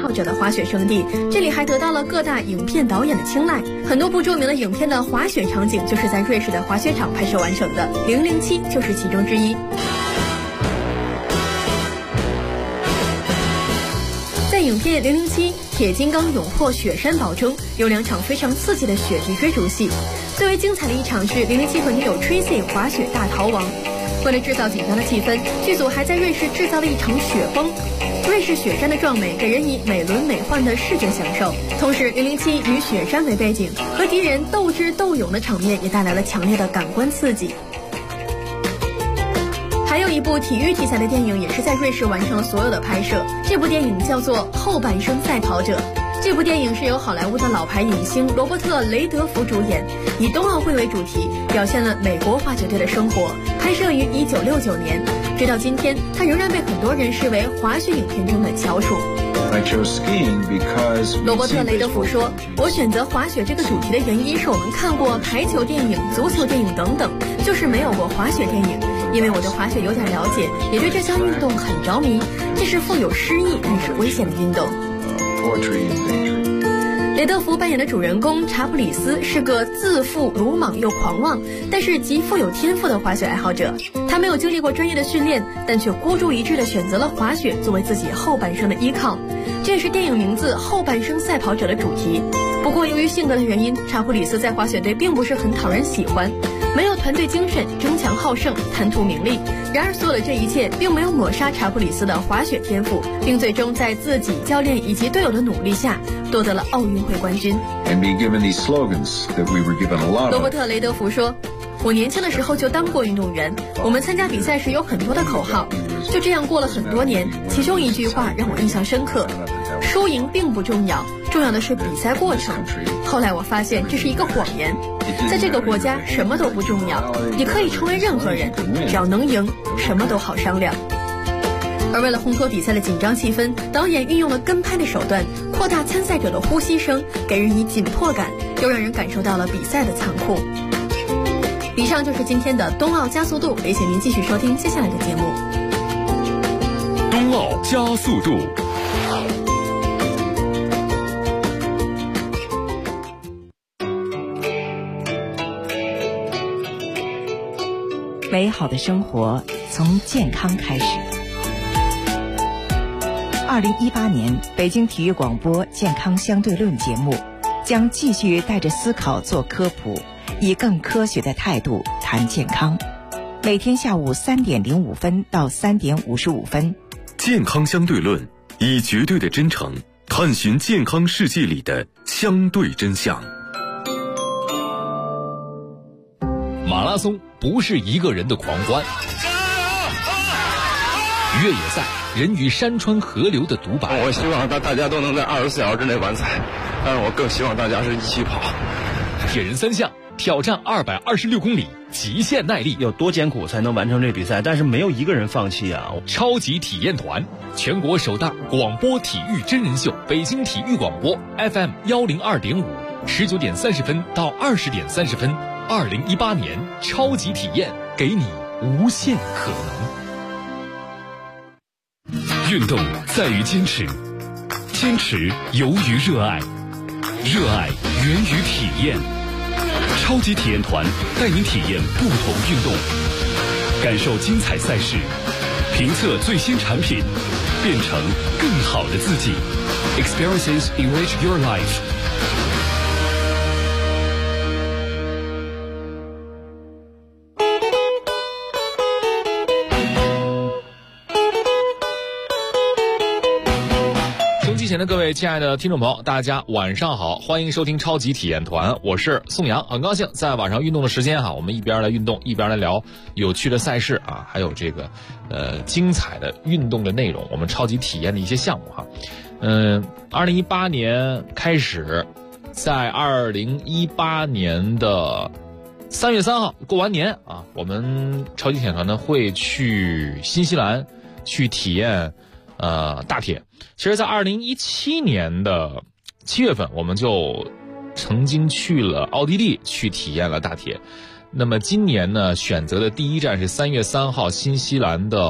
好者的滑雪圣地，这里还得到了各大影片导演的青睐。很多部著名的影片的滑雪场景就是在瑞士的滑雪场拍摄完成的，007就是其中之一。在影片007铁金刚勇破雪山堡中，有2场非常刺激的雪地追逐戏。最为精彩的一场是007和女友 Tracy 滑雪大逃亡。为了制造紧张的气氛，剧组还在瑞士制造了一场雪崩。瑞士雪山的壮美给人以美轮美奂的视觉享受，同时007以雪山为背景，和敌人斗智斗勇的场面也带来了强烈的感官刺激。还有一部体育题材的电影也是在瑞士完成了所有的拍摄，这部电影叫做《后半生赛跑者》。这部电影是由好莱坞的老牌影星罗伯特·雷德福主演，以冬奥会为主题，表现了美国滑雪队的生活。拍摄于1969年，直到今天，它仍然被很多人视为滑雪影片中的翘楚。罗伯特·雷德福说：“我选择滑雪这个主题的原因是我们看过排球电影、足球电影等等，就是没有过滑雪电影。因为我对滑雪有点了解，也对这项运动很着迷。这是富有诗意但是危险的运动。”雷德福扮演的主人公查普里斯是个自负、鲁莽又狂妄，但是极富有天赋的滑雪爱好者。他没有经历过专业的训练，但却孤注一掷地选择了滑雪作为自己后半生的依靠。这也是电影名字《后半生赛跑者》的主题。不过由于性格的原因，查普里斯在滑雪队并不是很讨人喜欢，没有团队精神，争强好胜，贪图名利。然而所有的这一切并没有抹杀查普里斯的滑雪天赋，并最终在自己、教练以及队友的努力下夺得了奥运会冠军。罗伯特·雷德福说：“我年轻的时候就当过运动员，我们参加比赛时有很多的口号，就这样过了很多年。其中一句话让我印象深刻：输赢并不重要，重要的是比赛过程。后来我发现这是一个谎言，在这个国家什么都不重要，你可以成为任何人，只要能赢，什么都好商量。”而为了烘托比赛的紧张气氛，导演运用了跟拍的手段，扩大参赛者的呼吸声，给人以紧迫感，又让人感受到了比赛的残酷。以上就是今天的冬奥加速度，也请您继续收听接下来的节目。 冬奥加速度。 美好的生活从健康开始。2018年北京体育广播健康相对论节目将继续带着思考做科普，以更科学的态度谈健康。每天下午3点05分到3点55分。 健康相对论，以绝对的真诚探寻健康世界里的相对真相。 马拉松不是一个人的狂欢，越野赛人与山川河流的独白。 我希望大家都能在24小时之内完赛，但是我更希望大家是一起跑。 铁人3项挑战226公里，极限耐力， 有多艰苦才能完成这比赛？但是没有一个人放弃啊！ 超级体验团，全国首档广播体育真人秀，北京体育广播 FM 102.5，19点30分到20点30分。2018年超级体验，给你无限可能。 运动在于坚持，坚持由于热爱，热爱源于体验。超级体验团带您体验不同运动，感受精彩赛事，评测最新产品，变成更好的自己。Experiences enrich your life。 前的各位亲爱的听众朋友，大家晚上好，欢迎收听超级体验团，我是宋阳，很高兴在晚上运动的时间我们一边来运动一边来聊有趣的赛事还有这个精彩的运动的内容，我们超级体验的一些项目2018年开始，在2018年的3月3号过完年我们超级体验团呢会去新西兰去体验大铁。其实在2017年的7月份，我们就曾经去了奥地利去体验了大铁。那么今年呢，选择的第一站是3月3号新西兰的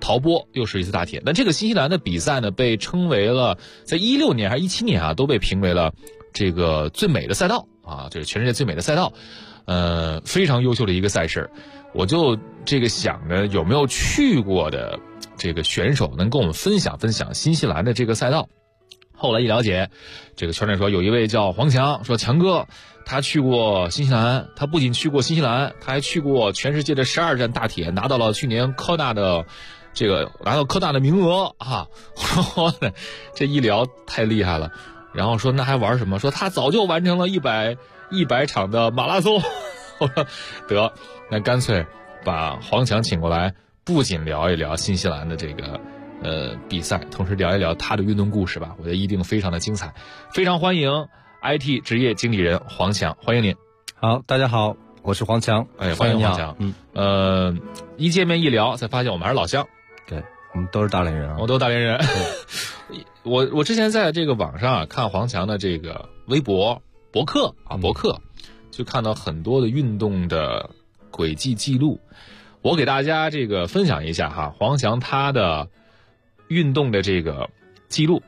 陶波又是一次大铁。那这个新西兰的比赛呢，被称为了在16年还是17年啊，都被评为了这个最美的赛道啊，这是全世界最美的赛道，非常优秀的一个赛事。我就这个想着有没有去过的这个选手能跟我们分享分享新西兰的这个赛道。后来一了解，这个圈内说有一位叫黄强，说强哥他去过新西兰，他不仅去过新西兰，他还去过全世界的12站大铁，拿到了去年科大的名额啊！这一聊太厉害了。然后说那还玩什么？说他早就完成了100场的马拉松。我说得，那干脆把黄强请过来，不仅聊一聊新西兰的这个比赛，同时聊一聊他的运动故事吧，我觉得一定非常的精彩。非常欢迎 IT 职业经理人黄强，欢迎您。 好，大家好，我是黄强。 哎，欢迎黄强。一见面一聊，才发现我们还是老乡。 对，我们都是大连人啊。 我都是大连人。我之前在这个网上啊看黄强的这个微博博客，就看到很多的运动的轨迹记录。我给大家这个分享一下哈，黄强他的运动的这个记录，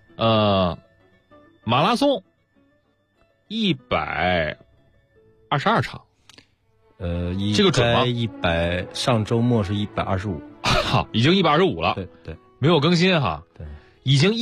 马拉松122场，这个准吗 ？100，上周末是125， 好，已经125了， 对， 没有更新哈， 对， 已经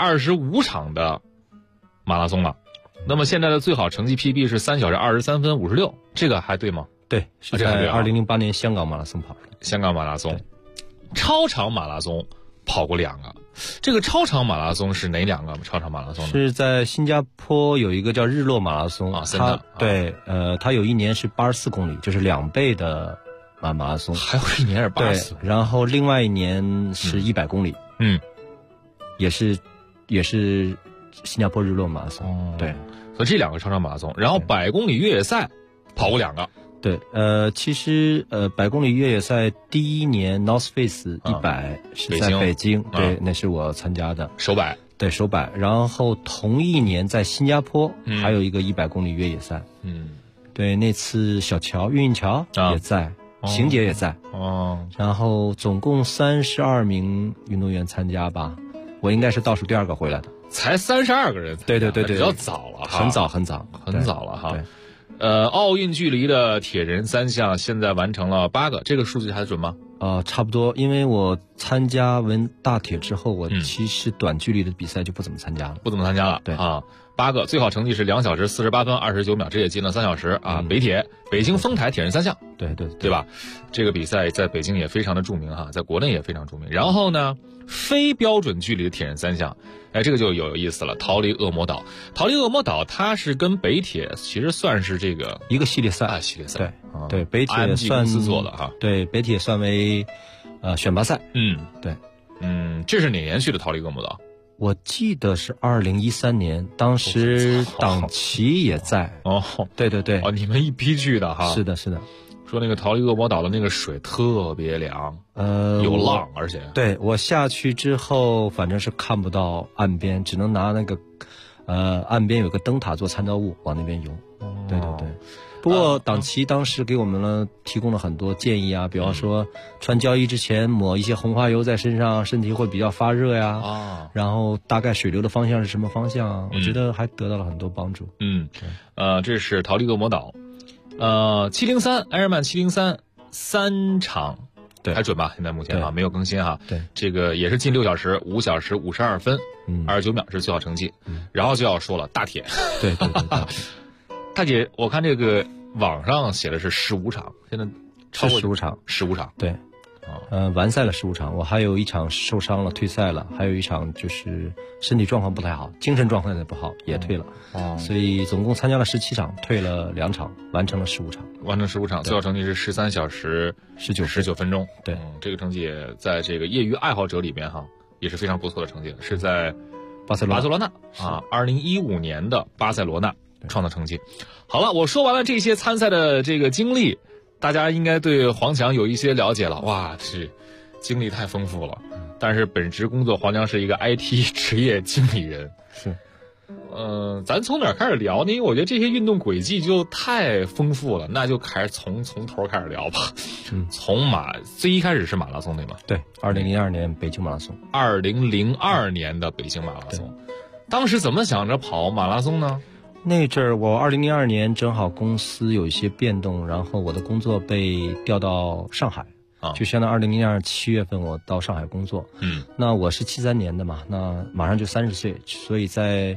125场的马拉松了。那么现在的最好成绩 PB 是3小时23分56，这个还对吗？ 对，是在2008年香港马拉松跑的。 香港马拉松，超长马拉松跑过2个。这个超长马拉松是哪2个超长马拉松呢？ 是在新加坡有一个叫日落马拉松啊， 它有一年是84公里，就是2倍的马拉松， 还有一年是84， 然后另外一年是100公里，也是新加坡日落马拉松，对， 所以这2个超长马拉松，然后100公里越野赛跑过2个。 对，其实100公里越野赛第一年 North Face 100是在北京，对，那是我参加的首百， 对，首百。然后同一年在新加坡还有一个100公里越野赛，对，那次小乔运桥也在，邢姐也在，然后总共32名运动员参加吧，我应该是倒数第2个回来的， 才32个人参加， 对， 比较早了哈， 很早了哈。奥运距离的铁人3项现在完成了8个，这个数据还准吗？ 差不多，因为我参加完大铁之后，我其实短距离的比赛就不怎么参加了，对啊，8个，最好成绩是2小时48分29秒，这也进了3小时啊。北京丰台铁人3项，对吧？这个比赛在北京也非常的著名哈，在国内也非常著名。然后呢，非标准距离的铁人3项，哎，这个就有意思了。逃离恶魔岛它是跟北铁其实算是这个一个系列赛啊， 对，北铁算公司做的哈， 对，北铁算为选拔赛，对， 这是哪年去的逃离恶魔岛？ 我记得是2013年，当时党旗也在。对， 你们一批去的哈？ 是的。 说那个逃离恶魔岛的那个水特别凉，有浪，而且对，我下去之后，反正是看不到岸边，只能拿那个岸边有个灯塔做参照物往那边游。对。不过党旗当时给我们提供了很多建议啊，比方说穿胶衣之前抹一些红花油在身上，身体会比较发热呀。然后大概水流的方向是什么方向啊？我觉得还得到了很多帮助。 这是逃离恶魔岛。703埃尔曼703 3场，对，还准吧？现在目前啊没有更新哈。 对， 这个也是近6小时5小时52分29秒是最好成绩。然后就要说了大铁， 对。 大铁，我看这个网上写的是15场，现在超过 15场 ，15场， 对，完赛了15场，我还有1场受伤了退赛了，还有1场就是身体状况不太好，精神状况也不好也退了，所以总共参加了17场，退了2场，完成了15场，最好成绩是13小时19分钟， 对， 这个成绩也在这个业余爱好者里边哈也是非常不错的成绩，是在巴塞罗那啊，2015年的巴塞罗那创造成绩。好了，我说完了这些参赛的这个经历，大家应该对黄强有一些了解了。哇，是经历太丰富了。但是本职工作，黄强是一个 IT 职业经理人。 是， 咱从哪儿开始聊呢？因为我觉得这些运动轨迹就太丰富了，那就开始从头开始聊吧。最一开始是马拉松对吗？ 对，2002年北京马拉松。 2002年的北京马拉松，当时怎么想着跑马拉松呢？ 那阵儿我2002年正好公司有一些变动，然后我的工作被调到上海。就相当于2002年7月份我到上海工作。那我是73年的嘛，那马上就30岁，所以在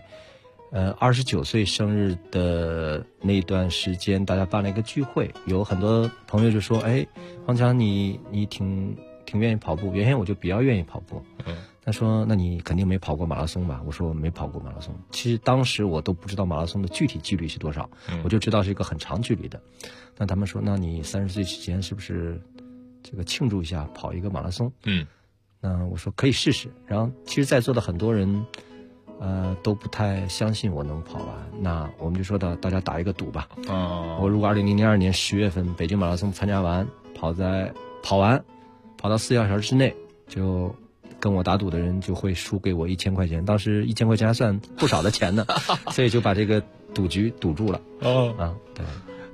29岁生日的那段时间，大家办了一个聚会，有很多朋友就说：“哎，黄强，你挺愿意跑步。”原先我就比较愿意跑步。他说：“那你肯定没跑过马拉松吧？”我说：“没跑过马拉松。”其实当时我都不知道马拉松的具体距离是多少，我就知道是一个很长距离的。那他们说：“那你30岁之前是不是这个庆祝一下跑一个马拉松？”那我说可以试试。然后其实在座的很多人都不太相信我能跑完，那我们就说大家打一个赌吧。我如果2002年10月份北京马拉松参加完，跑到4小时之内，就跟我打赌的人就会输给我1000块钱。当时1000块钱还算不少的钱呢，所以就把这个赌局赌住了。对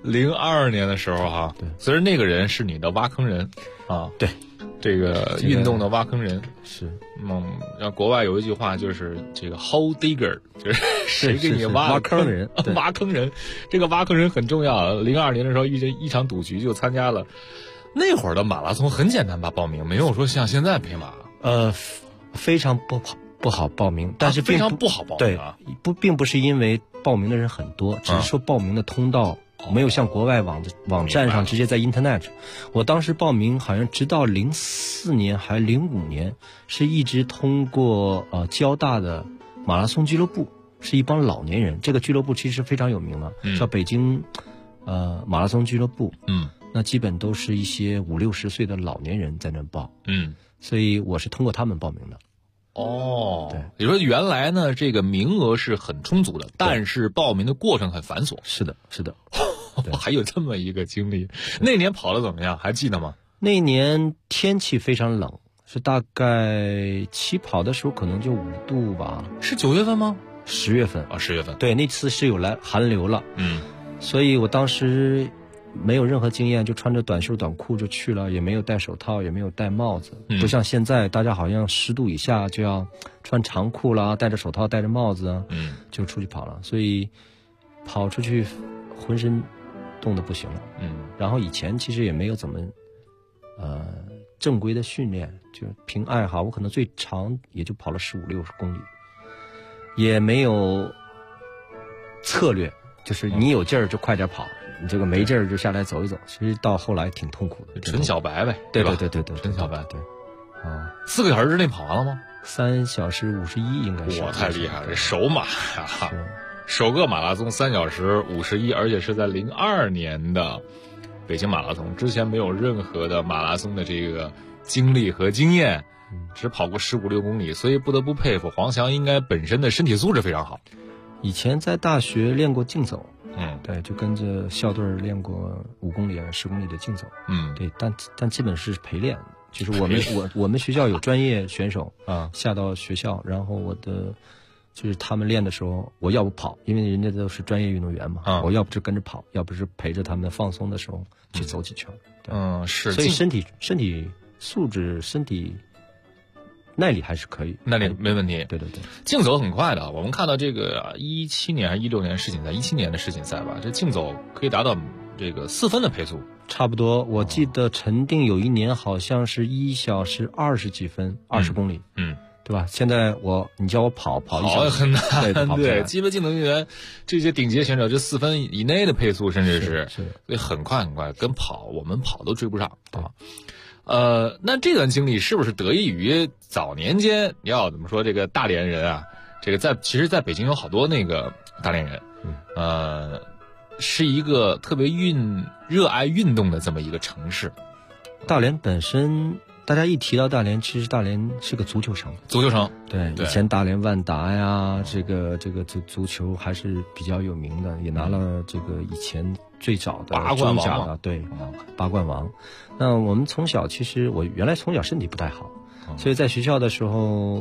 ，02年的时候哈， 对， 所以那个人是你的挖坑人啊， 对， 这个运动的挖坑人是。 让国外有一句话就是这个 hole digger， 就是谁给你挖坑人， 挖坑人，这个挖坑人很重要。02年的时候一场赌局就参加了。那会儿的马拉松很简单吧？报名没有说像现在陪马。 非常不好报名，但是非常不好报名啊。 对，并不是因为报名的人很多，只是说报名的通道没有像国外网站上直接在 Internet。我当时报名好像直到04年还是05年，是一直通过交大的马拉松俱乐部，是一帮老年人。这个俱乐部其实非常有名了，叫北京马拉松俱乐部。那基本都是一些50-60岁的老年人在那报。所以我是通过他们报名的。 对，也就是说原来呢这个名额是很充足的，但是报名的过程很繁琐。 是的还有这么一个经历。那年跑得怎么样还记得吗？ 那年天气非常冷，是大概起跑的时候可能就5度吧。 是9月份吗 ？10月份。 10月份。 对，那次是有来寒流了。所以我当时没有任何经验，就穿着短袖短裤就去了，也没有戴手套，也没有戴帽子。不像现在大家好像10度以下就要穿长裤啦，戴着手套戴着帽子啊，就出去跑了。所以跑出去浑身冻得不行了。然后以前其实也没有怎么正规的训练，就凭爱好，我可能最长也就跑了15-60公里，也没有策略，就是你有劲儿就快点跑，你这个没劲儿就下来走一走。其实到后来挺痛苦的， 纯小白呗， 对吧？ 对，纯小白。 对 ，4个小时之内跑完了吗 ？3小时51应该是。 哇，太厉害了，这首马呀！首个马拉松3小时51，而且是在02年的北京马拉松，之前没有任何的马拉松的这个经历和经验，只跑过15-16公里，所以不得不佩服黄翔，应该本身的身体素质非常好。 以前在大学练过竞走，对，就跟着校队练过5公里、10公里的竞走，对，但基本是陪练。就是我们学校有专业选手下到学校，然后就是他们练的时候，我要不跑，因为人家都是专业运动员嘛，我要不是跟着跑，要不是陪着他们放松的时候去走几圈。 是， 所以身体素质、身体耐力还是可以， 耐力没问题。 对， 竞走很快的。我们看到这个17年还是16年世锦赛，17年的世锦赛吧，这竞走可以达到这个4分的配速， 差不多。我记得陈定有一年好像是1小时20几分，20公里，对吧？现在你叫我跑1小时很难， 对， 基本竞走运动员这些顶级选手，这4分以内的配速，甚至是所以很快，跟我们跑都追不上啊。那这段经历是不是得益于早年间要怎么说这个大连人啊？这个其实在北京有好多那个大连人，是一个特别热爱运动的这么一个城市。 大连本身，大家一提到大连，其实大连是个足球城。对，以前大连万达呀，这个足球还是比较有名的，也拿了这个以前最早的中甲的，对，8冠王。那我们从小，其实我原来从小身体不太好，所以在学校的时候，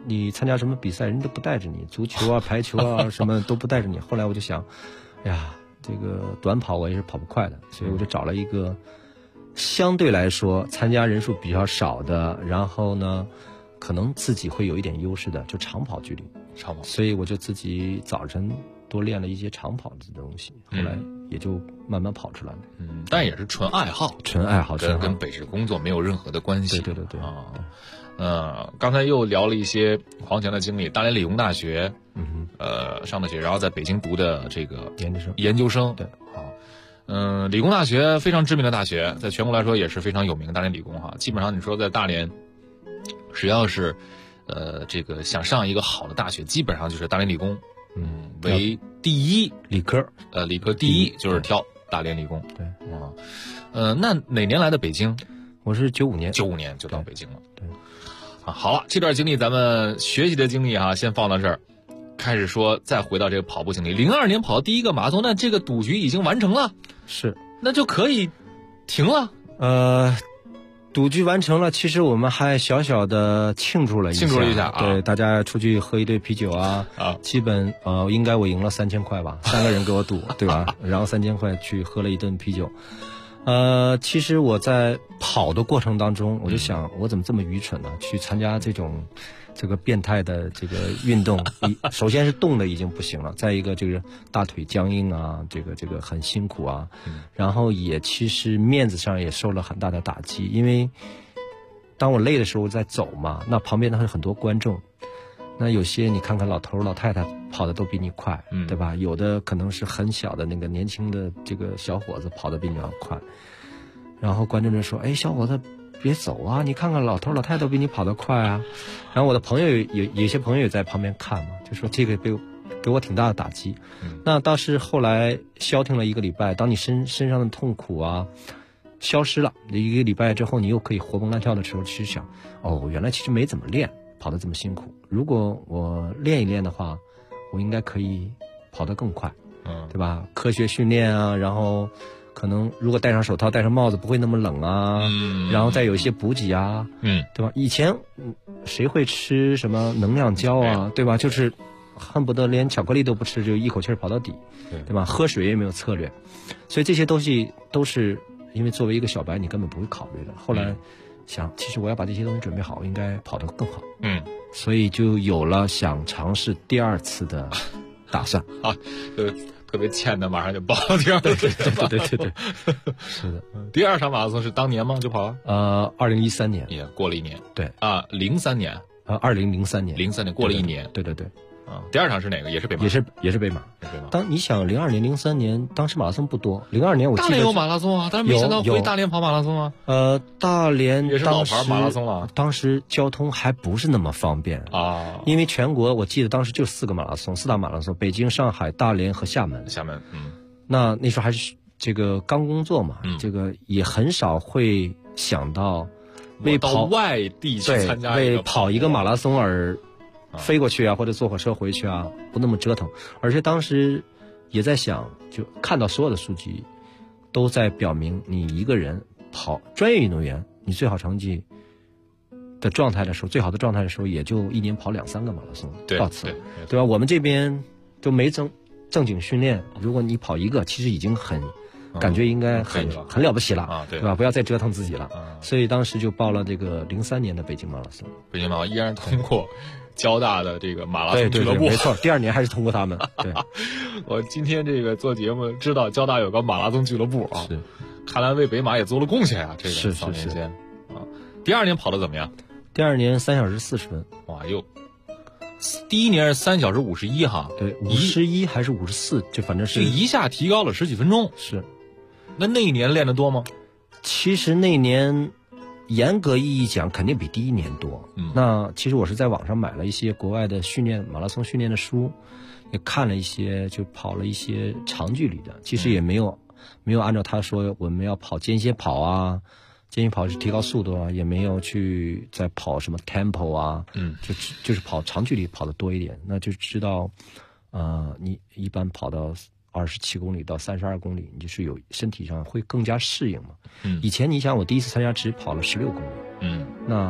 你参加什么比赛，人都不带着你，足球啊、排球啊什么都不带着你。后来我就想，哎呀，这个短跑我也是跑不快的，所以我就找了一个相对来说参加人数比较少的，然后呢，可能自己会有一点优势的，就长跑距离。 长跑， 所以我就自己早晨多练了一些长跑的东西，后来也就慢慢跑出来了。 但也是纯爱好， 纯爱好， 跟北职工作没有任何的关系。 对啊。刚才又聊了一些黄强的经历，大连理工大学，上的学，然后在北京读的这个研究生。 对， 理工大学非常知名的大学，在全国来说也是非常有名的大连理工哈。基本上你说在大连，只要是这个想上一个好的大学，基本上就是大连理工，为第一理科， 理科第一就是挑大连理工。 对， 那哪年来的北京？ 我是95年 ，95年就到北京了。 对， 好了，这段经历咱们学习的经历先放到这儿，开始说再回到这个跑步经历。02年跑第一个马拉松，那这个赌局已经完成了， 是， 那就可以停了。 赌局完成了，其实我们还小小的庆祝了一下，对，大家出去喝一堆啤酒啊，基本应该我赢了3000块吧，3个人给我赌，对吧？然后3000块去喝了一顿啤酒。其实我在跑的过程当中，我就想，我怎么这么愚蠢呢？去参加这个变态的这个运动，首先是冻的已经不行了，再一个这个大腿僵硬啊，这个很辛苦啊，然后也其实面子上也受了很大的打击，因为当我累的时候在走嘛，那旁边的很多观众，那有些你看看老头老太太跑的都比你快，对吧？有的可能是很小的那个年轻的这个小伙子跑得比你要快，然后观众就说：“哎，小伙子别走啊！你看看老头老太太都比你跑得快啊！”然后我的朋友有些朋友也在旁边看嘛，就说这个给我挺大的打击。那倒是后来消停了1个礼拜，当你身上的痛苦啊消失了1个礼拜之后，你又可以活蹦乱跳的时候，其实想，原来其实没怎么练，跑得这么辛苦。如果我练一练的话，我应该可以跑得更快，对吧？科学训练啊，然后可能如果戴上手套戴上帽子不会那么冷啊，然后再有一些补给啊，对吧？以前谁会吃什么能量胶啊，对吧？就是恨不得连巧克力都不吃，就一口气跑到底，对吧？喝水也没有策略，所以这些东西都是因为作为一个小白你根本不会考虑的。后来想，其实我要把这些东西准备好，应该跑得更好，所以就有了想尝试第2次的打算啊，特别欠的，马上就报了第2场。 对，是的。 第2场马拉松是当年吗？就跑了 ？2013年， 也过了1年。 对 03年 ，2003年 ，03年过了1年。 对。 第2场是哪个？也是北马。 也是北马。当你想02年、03年，当时马拉松不多。02年我记得大连有马拉松啊，但是没想到回大连跑马拉松啊。 大连也是老牌马拉松了。 当时交通还不是那么方便啊， 因为全国我记得当时就4个马拉松，4大马拉松，北京、上海、大连和厦门。那时候还是这个刚工作嘛，这个也很少会想到为跑外地去参加为跑一个马拉松而飞过去啊，或者坐火车回去啊，不那么折腾。而且当时也在想，就看到所有的数据都在表明，你一个人跑专业运动员，你最好成绩的状态的时候，最好的状态的时候，也就1年跑2-3个马拉松到此，对吧？我们这边都没正经训练，如果你跑1个，其实已经感觉应该很了不起了，对吧？不要再折腾自己了。所以当时就报了这个03年的北京马拉松。 北京马拉松依然通过交大的这个马拉松俱乐部， 没错，第2年还是通过他们。对， 我今天这个做节目知道交大有个马拉松俱乐部啊， 是， 看来为北马也做了贡献啊。这个3年间啊，第2年跑得怎么样？ 第2年3小时40分。 哇第1年是3小时51哈， 对，51还是54，就反正是一下提高了10几分钟。 是， 那一年练得多吗？ 其实那年严格意义讲肯定比第1年多。那其实我是在网上买了一些国外的马拉松训练的书，也看了一些，就跑了一些长距离的，其实也没有按照他说我们要跑间歇跑啊，间歇跑是提高速度啊，也没有去再跑什么 tempo 啊，就是跑长距离跑得多一点，那就知道你一般跑到27公里到32公里，你就是有身体上会更加适应嘛。以前你想我第一次参加只跑了16公里，那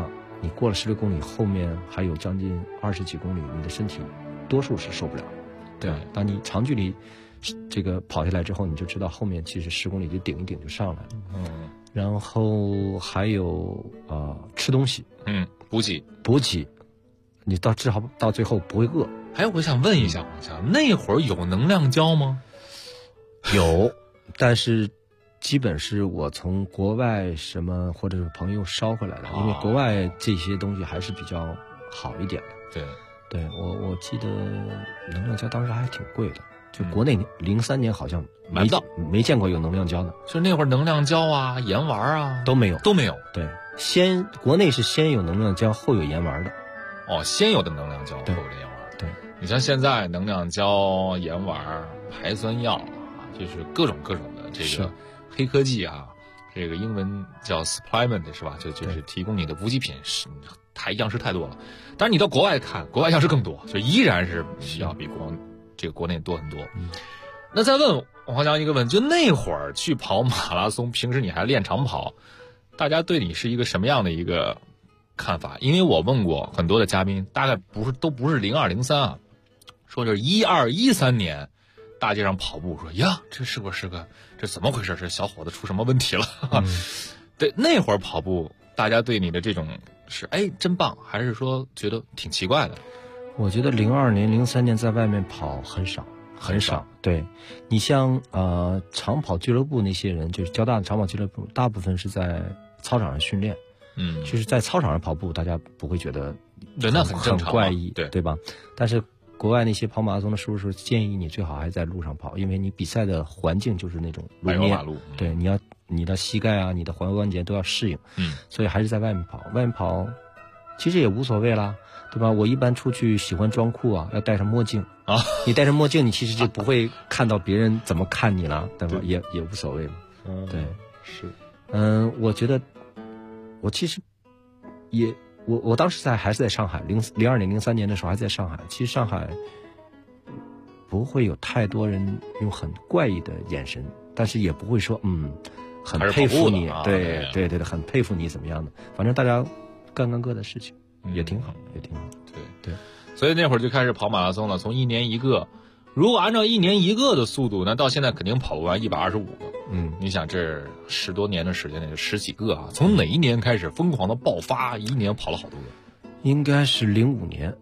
你过了16公里，后面还有将近20几公里，你的身体多数是受不了。 对， 当你长距离这个跑下来之后，你就知道后面其实10公里就顶一顶就上来了。然后还有吃东西， 补给， 你至少到最后不会饿。 哎，我想问一下王强，那会儿有能量胶吗？ 有，但是基本是我从国外什么或者是朋友捎回来的，因为国外这些东西还是比较好一点的。对，我记得能量胶当时还挺贵的，就国内03年好像买不到， 没见过有能量胶的。 就那会儿能量胶啊、盐丸啊都没有。对，国内是先有能量胶后有盐丸的。 先有的能量胶后有的盐丸。 对， 你像现在能量胶、盐丸、排酸药啊，就是各种的这个黑科技啊，这个英文叫 supplement 是吧？就是提供你的补给品，样式太多了。但是你到国外看，国外样式更多，就依然是要比国内多很多。那再问王强一个问题，就那会儿去跑马拉松，平时你还练长跑，大家对你是一个什么样的一个看法？因为我问过很多的嘉宾，大概都不是02、03啊，说就是12、13年，大街上跑步说呀，这怎么回事？这小伙子出什么问题了？对，那会儿跑步，大家对你的这种是真棒，还是说觉得挺奇怪的？ 我觉得02年、03年在外面跑很少。对，你像长跑俱乐部那些人，就是交大的长跑俱乐部，大部分是在操场上训练。就是在操场上跑步，大家不会觉得那很正常， 很怪异， 对吧？但是国外那些跑马拉松的叔叔建议你最好还在路上跑，因为你比赛的环境就是那种路面， 马路， 对，你的膝盖啊、你的踝关节都要适应，所以还是在外面跑。外面跑其实也无所谓啦，对吧？我一般出去喜欢装酷啊，要戴上墨镜啊。你戴上墨镜，你其实就不会看到别人怎么看你了，对吧？也无所谓嘛。对， 是。 我觉得我其实我当时还是在上海，02年、03年的时候还在上海。其实上海不会有太多人用很怪异的眼神，但是也不会说很佩服你，对，很佩服你怎么样的。反正大家干各的事情，也挺好。对。 所以那会儿就开始跑马拉松了，从1年1个。如果按照1年1个的速度，那到现在肯定跑不完125个。你想这10多年的时间内就10几个啊！从哪一年开始疯狂的爆发？一年跑了好多个？ 应该是05年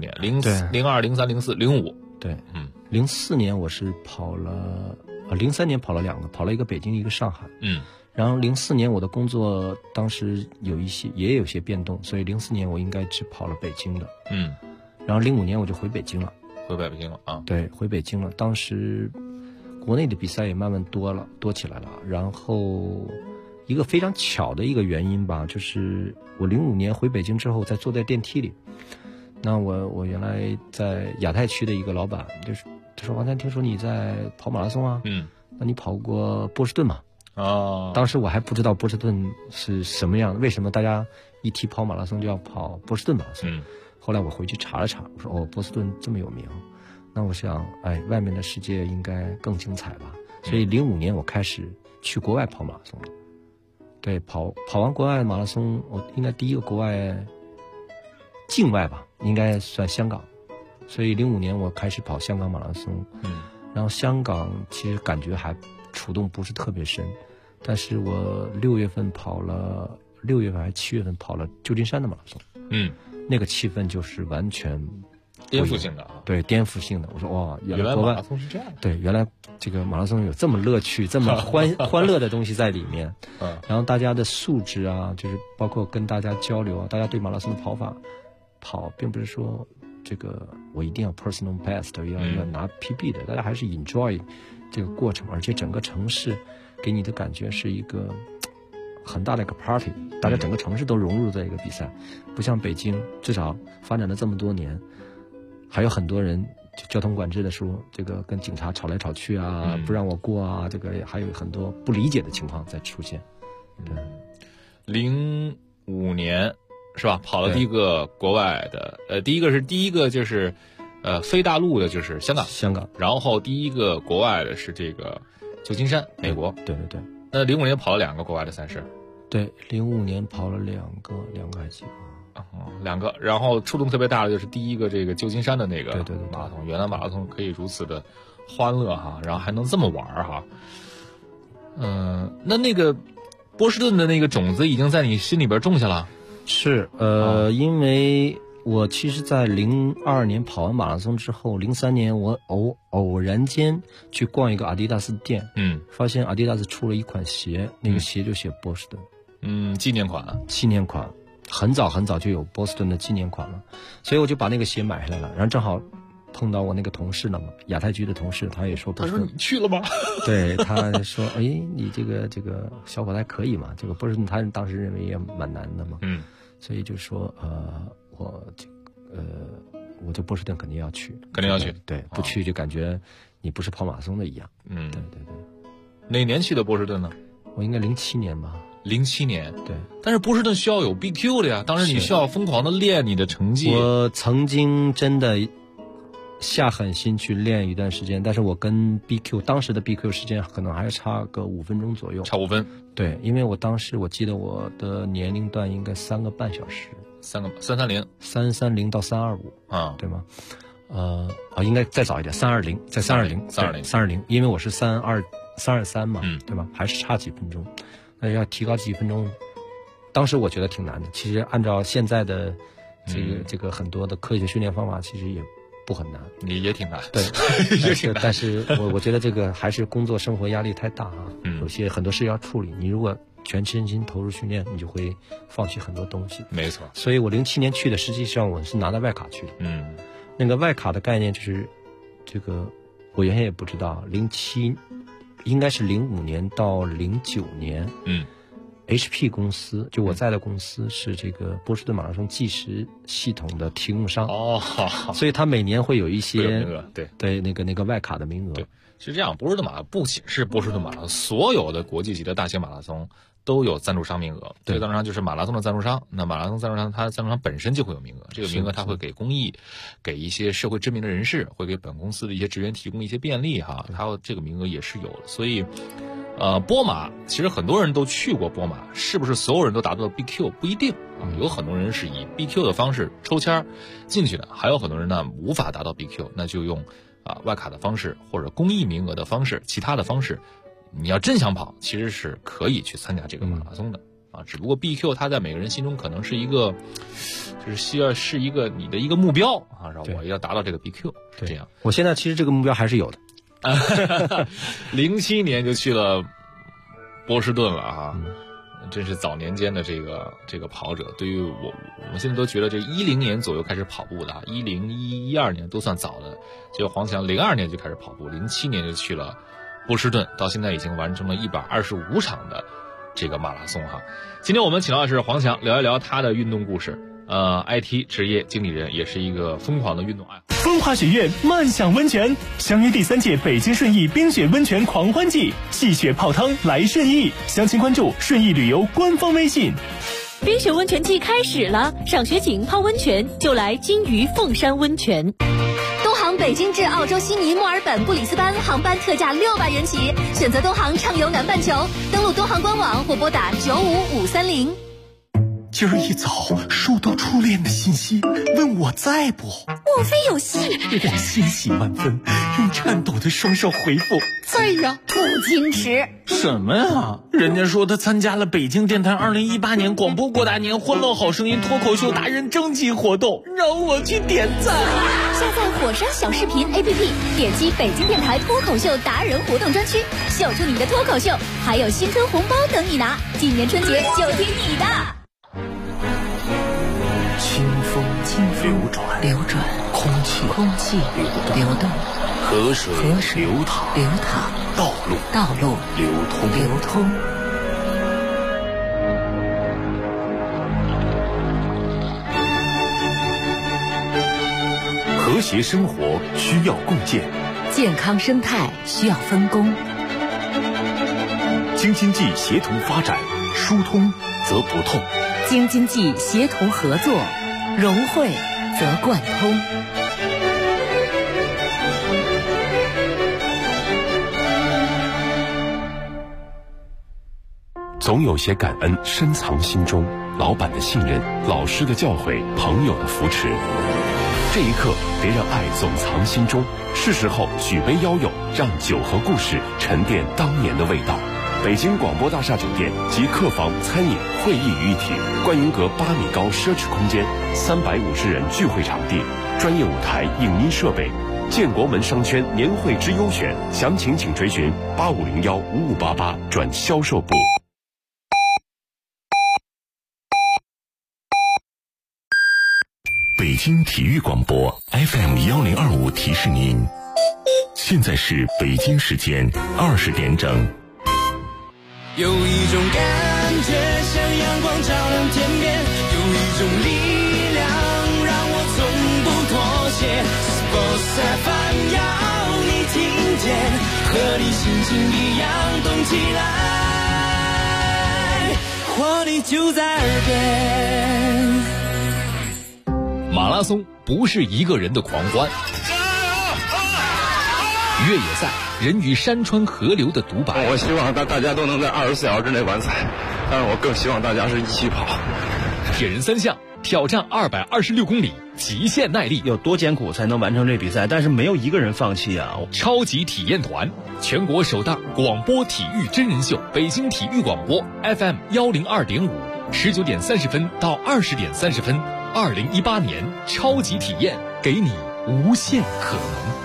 ，02、03、04、05。 对，04年我是跑了，03年跑了2个，跑了一个北京，一个上海。然后04年我的工作当时也有些变动，所以04年我应该只跑了北京的。然后05年我就回北京了。对，回北京了。当时国内的比赛也慢慢多起来了。然后一个非常巧的一个原因吧，就是我05年回北京之后，坐在电梯里，那我原来在亚太区的一个老板，就是他说王丹，听说你在跑马拉松啊？那你跑过波士顿吗？当时我还不知道波士顿是什么样的，为什么大家一提跑马拉松就要跑波士顿马拉松？后来我回去查了查，我说波士顿这么有名，那我想外面的世界应该更精彩吧。所以05年我开始去国外跑马拉松了。对，跑完国外的马拉松，我应该第一个国外境外吧，应该算香港。所以05年我开始跑香港马拉松。然后香港其实感觉还触动不是特别深，但是我6月份还是7月份跑了旧金山的马拉松。那个气氛就是完全颠覆性的对，颠覆性的。我说哇， 原来马拉松是这样的。 对，原来这个马拉松有这么乐趣、这么欢乐的东西在里面。然后大家的素质啊，就是包括跟大家交流啊，大家对马拉松的跑，并不是说这个我一定要 personal best 要拿 PB 的，大家还是 enjoy 这个过程，而且整个城市给你的感觉是一个很大的一个 party， 大家整个城市都融入在一个比赛，不像北京，至少发展了这么多年，还有很多人交通管制的时候，这个跟警察吵来吵去啊，不让我过啊，这个还有很多不理解的情况在出现。 对，05年是吧？跑了第一个国外的，第一个就是非大陆的，就是香港，然后第一个国外的是这个旧金山，美国。 对。 那05年跑了2个国外的赛事。 对，05年跑了两个还几个 2个，然后触动特别大的就是第一个这个旧金山的那个对马拉松，原来马拉松可以如此的欢乐哈，然后还能这么玩哈。那个波士顿的那个种子已经在你心里边种下了。 是因为我其实在02年跑完马拉松之后，03年我偶然间去逛一个阿迪达斯店，发现阿迪达斯出了一款鞋，那个鞋就写波士顿， 纪念款， 很早很早就有波士顿的纪念款了，所以我就把那个鞋买下来了，然后正好碰到我那个同事了嘛，亚太局的同事，他也说波士顿， 他说你去了吗？对， 他说哎，你这个小伙子还可以嘛，这个波士顿他当时认为也蛮难的嘛，所以就说我这波士顿肯定要去，对，不去就感觉你不是跑马拉松的一样。对。 哪年去的波士顿呢？ 我应该07年吧。 07年， 对。 但是波士顿需要有 BQ 的呀，当时你需要疯狂的练你的成绩。 我曾经真的下狠心去练一段时间，但是我跟 BQ 当时的 BQ 时间可能还差个5分钟左右。 差5分。对， 因为我当时我记得我的年龄段应该3个半小时。 330 到325 啊， 对吗？应该再早一点，320，在320，因为我是323嘛，对吧？还是差几分钟，那要提高几分钟。当时我觉得挺难的，其实按照现在的这个很多的科学训练方法，其实也不很难， 你也挺难， 对，但是我觉得这个还是工作生活压力太大啊，有些很多事要处理，你如果全身心投入训练，你就会放弃很多东西。 没错， 所以我07年去的，实际上我是拿到外卡去的。那个外卡的概念就是这个，我原先也不知道。07应该是05年到09年，HP 公司就我在的公司是这个波士顿马拉松计时系统的提供商所以他每年会有一些对那个外卡的名额。 对，是这样，波士顿马不仅是波士顿马拉松，所有的国际级的大型马拉松都有赞助商名额。这个赞助商就是马拉松的赞助商，那马拉松赞助商它赞助商本身就会有名额，这个名额它会给公益，给一些社会知名的人士，会给本公司的一些职员提供一些便利哈，它这个名额也是有的。所以波马其实很多人都去过波马，是不是所有人都达到了 BQ 不一定啊，有很多人是以 BQ 的方式抽签进去的，还有很多人呢无法达到 BQ， 那就用外卡的方式或者公益名额的方式，其他的方式，你要真想跑，其实是可以去参加这个马拉松的只不过 BQ 它在每个人心中可能是一个，就是需要是一个你的一个目标啊，让我要达到这个 BQ， 是这样。 我现在其实这个目标还是有的。 07年就去了波士顿了啊，真是早年间的这个跑者。对于我们现在都觉得这10年左右开始跑步的，10、12年都算早的。结果黄强02年就开始跑步，07年就去了波士顿，到现在已经完成了125场的这个马拉松哈。今天我们请到的是黄强，聊一聊他的运动故事。IT 职业经理人，也是一个疯狂的运动爱好。 风华雪月漫享温泉，相约第3届北京顺义冰雪温泉狂欢季，戏雪泡汤来顺义，详情关注顺义旅游官方微信。 冰雪温泉季开始了，赏雪景泡温泉就来金鱼凤山温泉。东航北京至澳洲悉尼、墨尔本、布里斯班航班特价600元起，选择东航畅游南半球，登录东航官网或拨打95530。 今儿一早收到初恋的信息，问我在不？ 莫非有戏？ 我欣喜万分，用颤抖的双手回复在呀。 不矜持什么呀？人家说他参加了北京电台2018年广播过大年欢乐好声音脱口秀达人征集活动，让我去点赞。 下载火山小视频 APP， 点击北京电台脱口秀达人活动专区，秀出你的脱口秀，还有新春红包等你拿，今年春节就听你的。 清风流转，空气流动，河水流淌，道路流通。 和谐生活需要共建， 健康生态需要分工。 京津冀协同发展，疏通则不痛。 京津冀协同合作，融汇则贯通。 总有些感恩深藏心中， 老板的信任，老师的教诲，朋友的扶持。这一刻，别让爱总藏心中，是时候举杯邀友，让酒和故事沉淀当年的味道。北京广播大厦酒店集客房、餐饮、会议于一体，观云阁8米高奢侈空间，350人聚会场地，专业舞台、影音设备。建国门商圈年会之优选，详情请垂询85015588转销售部。北京体育广播 FM1025提示您，现在是北京时间20点整。 有一种感觉像阳光照亮天边，有一种力量让我从不妥协。Sports FM 要你听见，和你心情一样动起来，活力就在耳边。 马拉松不是一个人的狂欢，越野赛人与山川河流的独白。 我希望大家都能在24小时之内完赛，但是我更希望大家是一起跑。 铁人3项挑战226公里，极限耐力， 有多艰苦才能完成这比赛？但是没有一个人放弃啊！ 超级体验团，全国首档广播体育真人秀，北京体育广播 FM102.5，19点30分到20点30分，2018年超级体验，给你无限可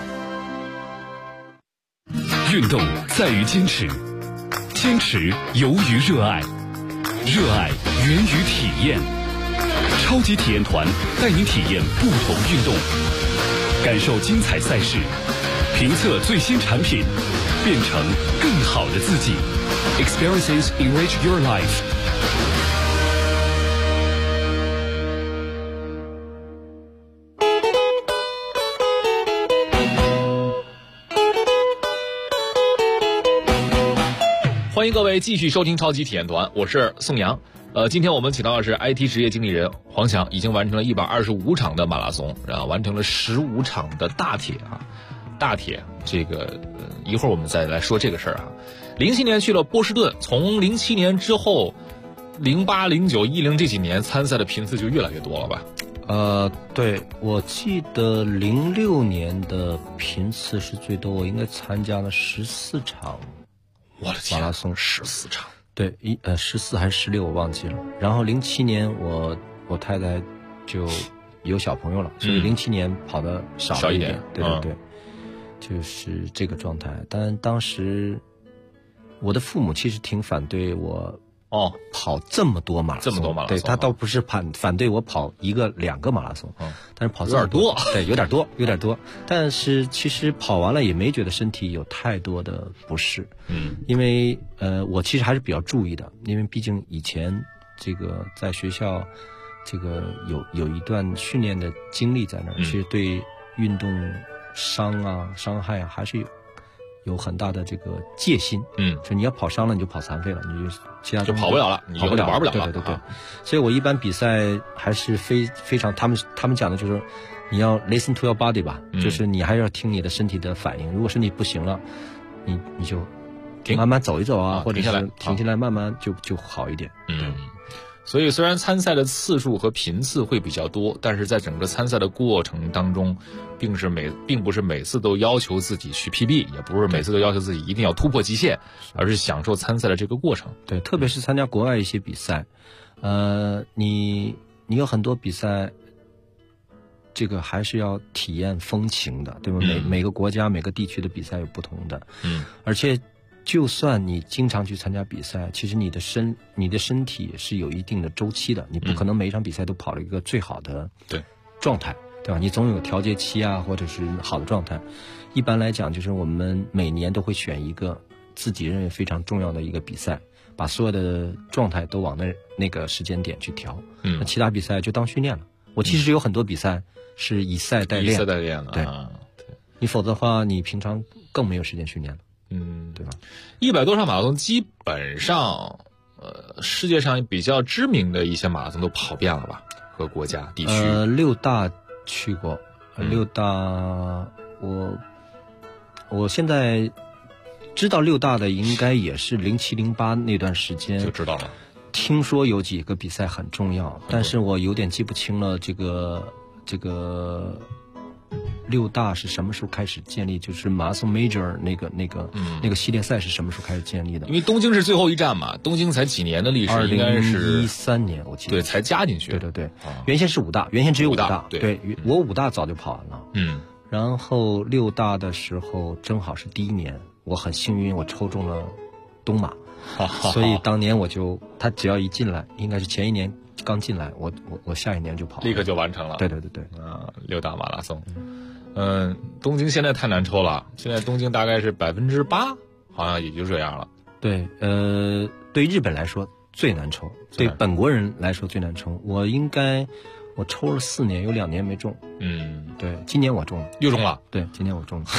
能。 运动在于坚持，坚持由于热爱，热爱源于体验。超级体验团带您体验不同运动，感受精彩赛事，评测最新产品，变成更好的自己。Experiences enrich your life。 欢迎各位继续收听超级体验团，我是宋阳。今天我们请到的是 IT 职业经理人黄强，已经完成了125场的马拉松，然后完成了15场的大铁啊。大铁这个一会儿我们再来说这个事儿啊。07年去了波士顿，从07年之后，08、09、10这几年参赛的频次就越来越多了吧？ 对，我记得06年的频次是最多，我应该参加了14场。 我的天， 马拉松 14场。 对，14还是16我忘记了。然后07年我太太就有小朋友了，所以07年跑的少一点。对，就是这个状态。但当时我的父母其实挺反对我跑这么多马拉松，对，他倒不是反对我跑1个2个马拉松，但是跑这么多，对，有点多。但是其实跑完了也没觉得身体有太多的不适，因为我其实还是比较注意的，因为毕竟以前这个在学校这个有一段训练的经历在那儿，其实对运动伤害还是有很大的这个戒心，就你要跑伤了你就跑残废了，你就其他就跑不了了，你就玩不了了。 对，所以我一般比赛还是非常，他们讲的就是你要 listen to your body 吧，就是你还要听你的身体的反应，如果身体不行了，你就慢慢走一走啊，或者是停下来慢慢就好一点。 所以虽然参赛的次数和频次会比较多，但是在整个参赛的过程当中，并不是每次都要求自己去 PB， 也不是每次都要求自己一定要突破极限，而是享受参赛的这个过程。 对，特别是参加国外一些比赛，你有很多比赛，这个还是要体验风情的，对吧？每个国家每个地区的比赛有不同的，而且就算你经常去参加比赛，其实你的身体是有一定的周期的，你不可能每一场比赛都跑了一个最好的状态，对吧？你总有调节期啊，或者是好的状态。一般来讲，就是我们每年都会选一个自己认为非常重要的一个比赛，把所有的状态都往那个时间点去调。那其他比赛就当训练了。我其实有很多比赛是以赛代练， 的， 对，你否则的话，你平常更没有时间训练了。对吧 ？100多场马拉松，基本上，世界上比较知名的一些马拉松都跑遍了吧？和国家地区。 6大去过，6大，我现在知道6大的应该也是07、08那段时间就知道了。 听说有几个比赛很重要，但是我有点记不清了。这个六大是什么时候开始建立？就是马拉松 Major 那个系列赛是什么时候开始建立的？ 因为东京是最后一站嘛，东京才几年的历史，应该是 2013年，我记得对才加进去。 对，原先是5大，原先只有5大。 对， 我5大早就跑完了。然后6大的时候正好是第一年，我很幸运，我抽中了东马。所以当年他只要一进来，应该是前一年刚进来，我下一年就跑了， 立刻就完成了。 对 6大马拉松。东京现在太难抽了，现在东京大概是8%，好像也就这样了。 对，对于日本来说最难抽，对本国人来说最难抽。我抽了4年，有2年没中。对，今年我中了， 又中了。 对，今年我中了。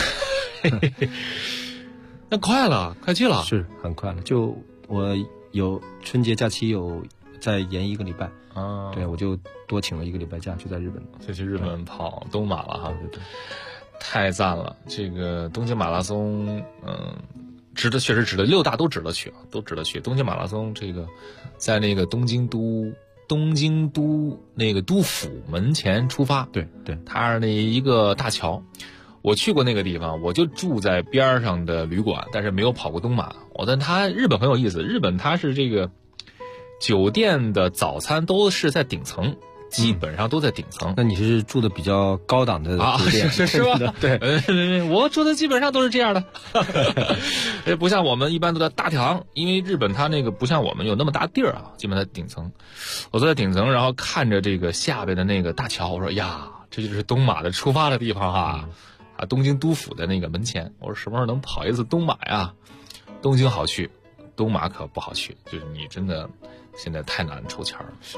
那快了，快去了， 是很快了。就我有春节假期有再延1个礼拜啊，对，我就多请了1个礼拜假，就在日本， 就去日本跑东马了哈。 对， 太赞了！这个东京马拉松，值得，确实值得，6大都值得去啊，都值得去。东京马拉松这个，在那个东京都那个都府门前出发， 对， 它是那一个大桥。我去过那个地方，我就住在边上的旅馆，但是没有跑过东马。日本很有意思，日本它是这个酒店的早餐都是在顶层，基本上都在顶层。 那你是住的比较高档的酒店是吧？对，我住的基本上都是这样的，不像我们一般都在大堂，因为日本它那个不像我们有那么大地儿啊，基本在顶层。我坐在顶层，然后看着这个下边的那个大桥，我说呀，这就是东马的出发的地方哈。东京都府的那个门前，我说什么时候能跑一次东马呀？东京好去，东马可不好去，就是你真的现在太难抽签了。 是，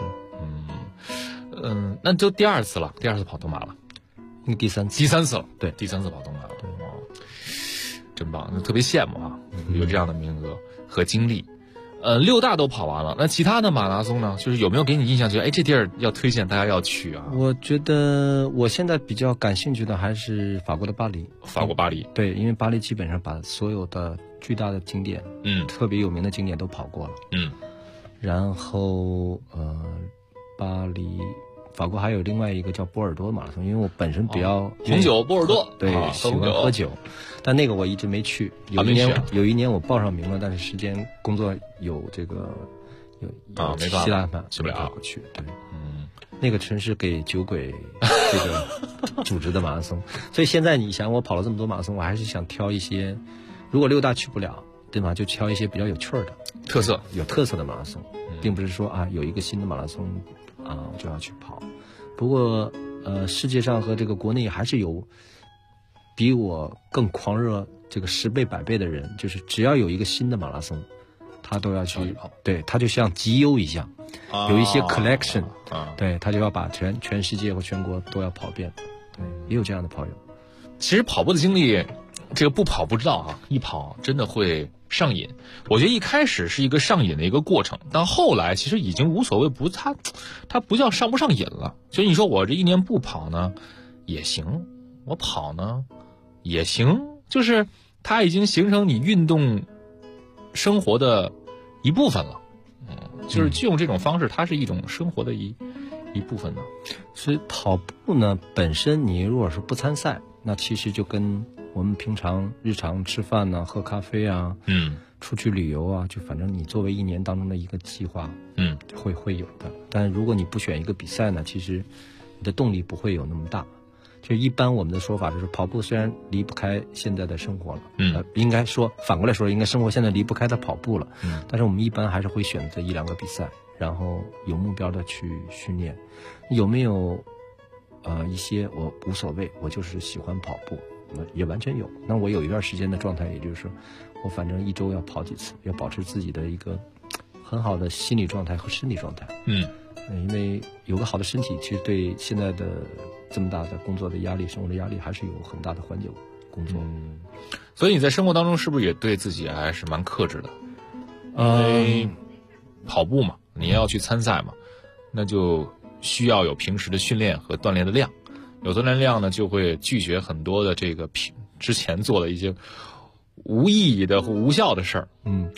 那就第2次了，第2次跑东马了， 那第3次了，对，第3次跑东马了，真棒，特别羡慕啊，有这样的名额和经历。6大都跑完了，那其他的马拉松呢？就是有没有给你印象，觉得这地儿要推荐大家要去啊？ 我觉得我现在比较感兴趣的还是法国的巴黎。 法国巴黎， 对，因为巴黎基本上把所有的巨大的景点，特别有名的景点都跑过了。然后巴黎。法国还有另外一个叫波尔多马拉松，因为我本身比较红酒波尔多， 对，喜欢喝酒，但那个我一直没去。有一年我报上名了，但是时间工作有这个没办法， 去不了去。对，那个城市给酒鬼这个组织的马拉松，所以现在你想我跑了这么多马拉松，我还是想挑一些，如果6大去不了，对吗？就挑一些比较有趣的、有特色的马拉松，并不是说有一个新的马拉松。我就要去跑。不过世界上和这个国内还是有比我更狂热这个10倍100倍的人，就是只要有一个新的马拉松，他都要去跑。对，他就像集邮一样，有一些 collection，对，他就要把全世界和全国都要跑遍。对，也有这样的跑友。 其实跑步的经历，这个不跑不知道啊，一跑真的会上瘾。我觉得一开始是一个上瘾的一个过程，但后来其实已经无所谓，它不叫上不上瘾了。所以你说我这1年不跑呢也行，我跑呢也行，就是它已经形成你运动生活的一部分了。就是就用这种方式，它是一种生活的一部分呢。 所以跑步呢本身，你如果是不参赛，那其实就跟我们平常日常吃饭呢、喝咖啡啊，出去旅游啊，就反正你作为1年当中的一个计划，会有的。但如果你不选一个比赛呢，其实你的动力不会有那么大。就一般我们的说法就是，跑步虽然离不开现在的生活了，应该说反过来说，应该生活现在离不开它跑步了，但是我们一般还是会选择1、2个比赛，然后有目标的去训练。有没有一些我无所谓，我就是喜欢跑步，也完全有。那我有一段时间的状态，也就是说我反正1周要跑几次，要保持自己的一个很好的心理状态和身体状态。因为有个好的身体，其实对现在的这么大的工作的压力、生活的压力还是有很大的缓解工作。 所以你在生活当中是不是也对自己还是蛮克制的？因为跑步嘛，你要去参赛嘛，那就需要有平时的训练和锻炼的量。有锻炼量呢，就会拒绝很多的这个之前做的一些无意义的或无效的事儿。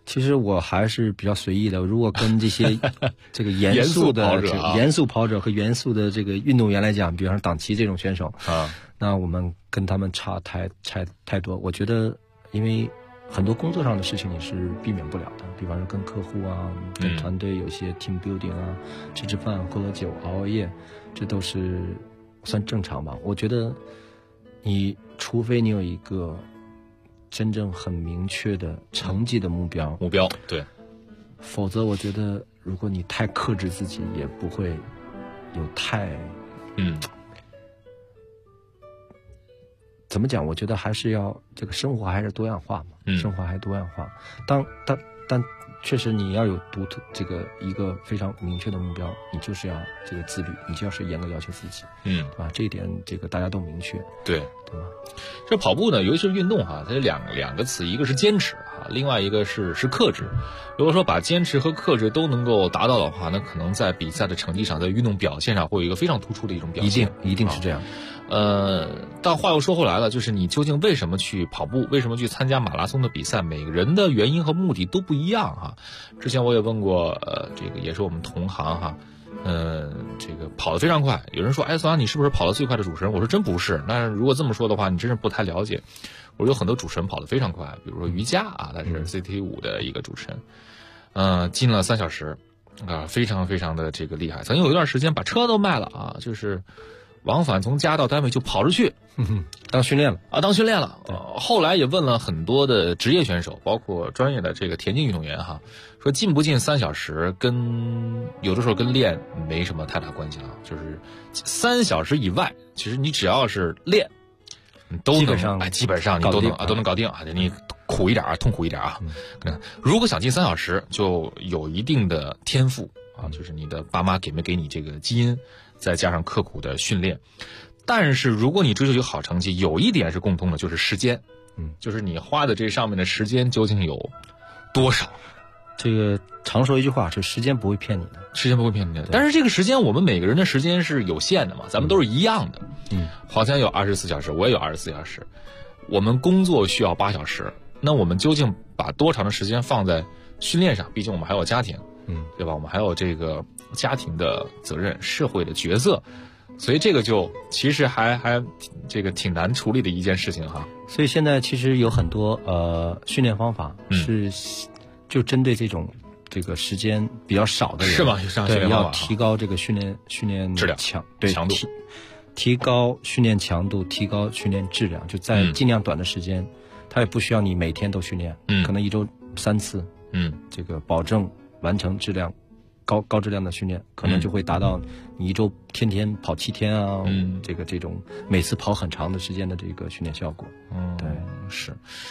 其实我还是比较随意的。如果跟这些这个严肃跑者和严肃的这个运动员来讲，比方说党旗这种选手啊，那我们跟他们差太多。我觉得，因为很多工作上的事情你是避免不了的，比方说跟客户啊、跟团队有些 team building 啊，吃饭、喝酒、熬夜，这都是算正常吧。我觉得，除非你有一个真正很明确的成绩的目标， 对， 否则我觉得如果你太克制自己，也不会有太怎么讲？我觉得还是要这个生活还是多样化嘛，生活还是多样化。但确实你要有独特这个一个非常明确的目标，你就是要这个自律，你就要是严格要求自己，对吧？这一点这个大家都明确， 对吧？ 这跑步呢，尤其是运动哈，它有两个词，一个是坚持哈，另外一个是克制。如果说把坚持和克制都能够达到的话，那可能在比赛的成绩上，在运动表现上会有一个非常突出的一种表现， 一定是这样。 但话又说回来了，就是你究竟为什么去跑步，为什么去参加马拉松的比赛？每个人的原因和目的都不一样哈。之前我也问过，这个也是我们同行哈，这个跑得非常快。有人说，哎，宋阳，你是不是跑得最快的主持人？我说真不是。那如果这么说的话，你真是不太了解。我有很多主持人跑得非常快，比如说于佳啊，他是 CT5 的一个主持人，进了3小时啊，非常非常的这个厉害。曾经有一段时间把车都卖了啊，就是往返从家到单位就跑出去， 当训练了。 后来也问了很多的职业选手，包括专业的这个田径运动员哈，说进不进3小时跟有的时候跟练没什么太大关系了，就是3小时以外，其实你只要是练，你都能基本上你都能搞定啊，你苦一点啊，痛苦一点啊。如果想进3小时，就有一定的天赋啊，就是你的爸妈给没给你这个基因，再加上刻苦的训练。但是如果你追求一个好成绩，有一点是共通的，就是时间，就是你花的这上面的时间究竟有多少。 这个常说一句话，这时间不会骗你的， 时间不会骗你的。但是这个时间，我们每个人的时间是有限的嘛，咱们都是一样的。好像有24小时，我也有24小时。我们工作需要8小时，那我们究竟把多长的时间放在训练上？毕竟我们还有家庭，对吧？我们还有这个家庭的责任、社会的角色，所以这个就其实还这个挺难处理的一件事情哈。 所以现在其实有很多训练方法是就针对这个时间比较少的人， 是吗？ 对，要提高这个训练质量强度， 提高训练强度，提高训练质量，就在尽量短的时间，它也不需要你每天都训练，可能1周3次，这个保证完成质量高质量的训练，可能就会达到你1周天天跑7天啊，这种每次跑很长的时间的这个训练效果。对， 是，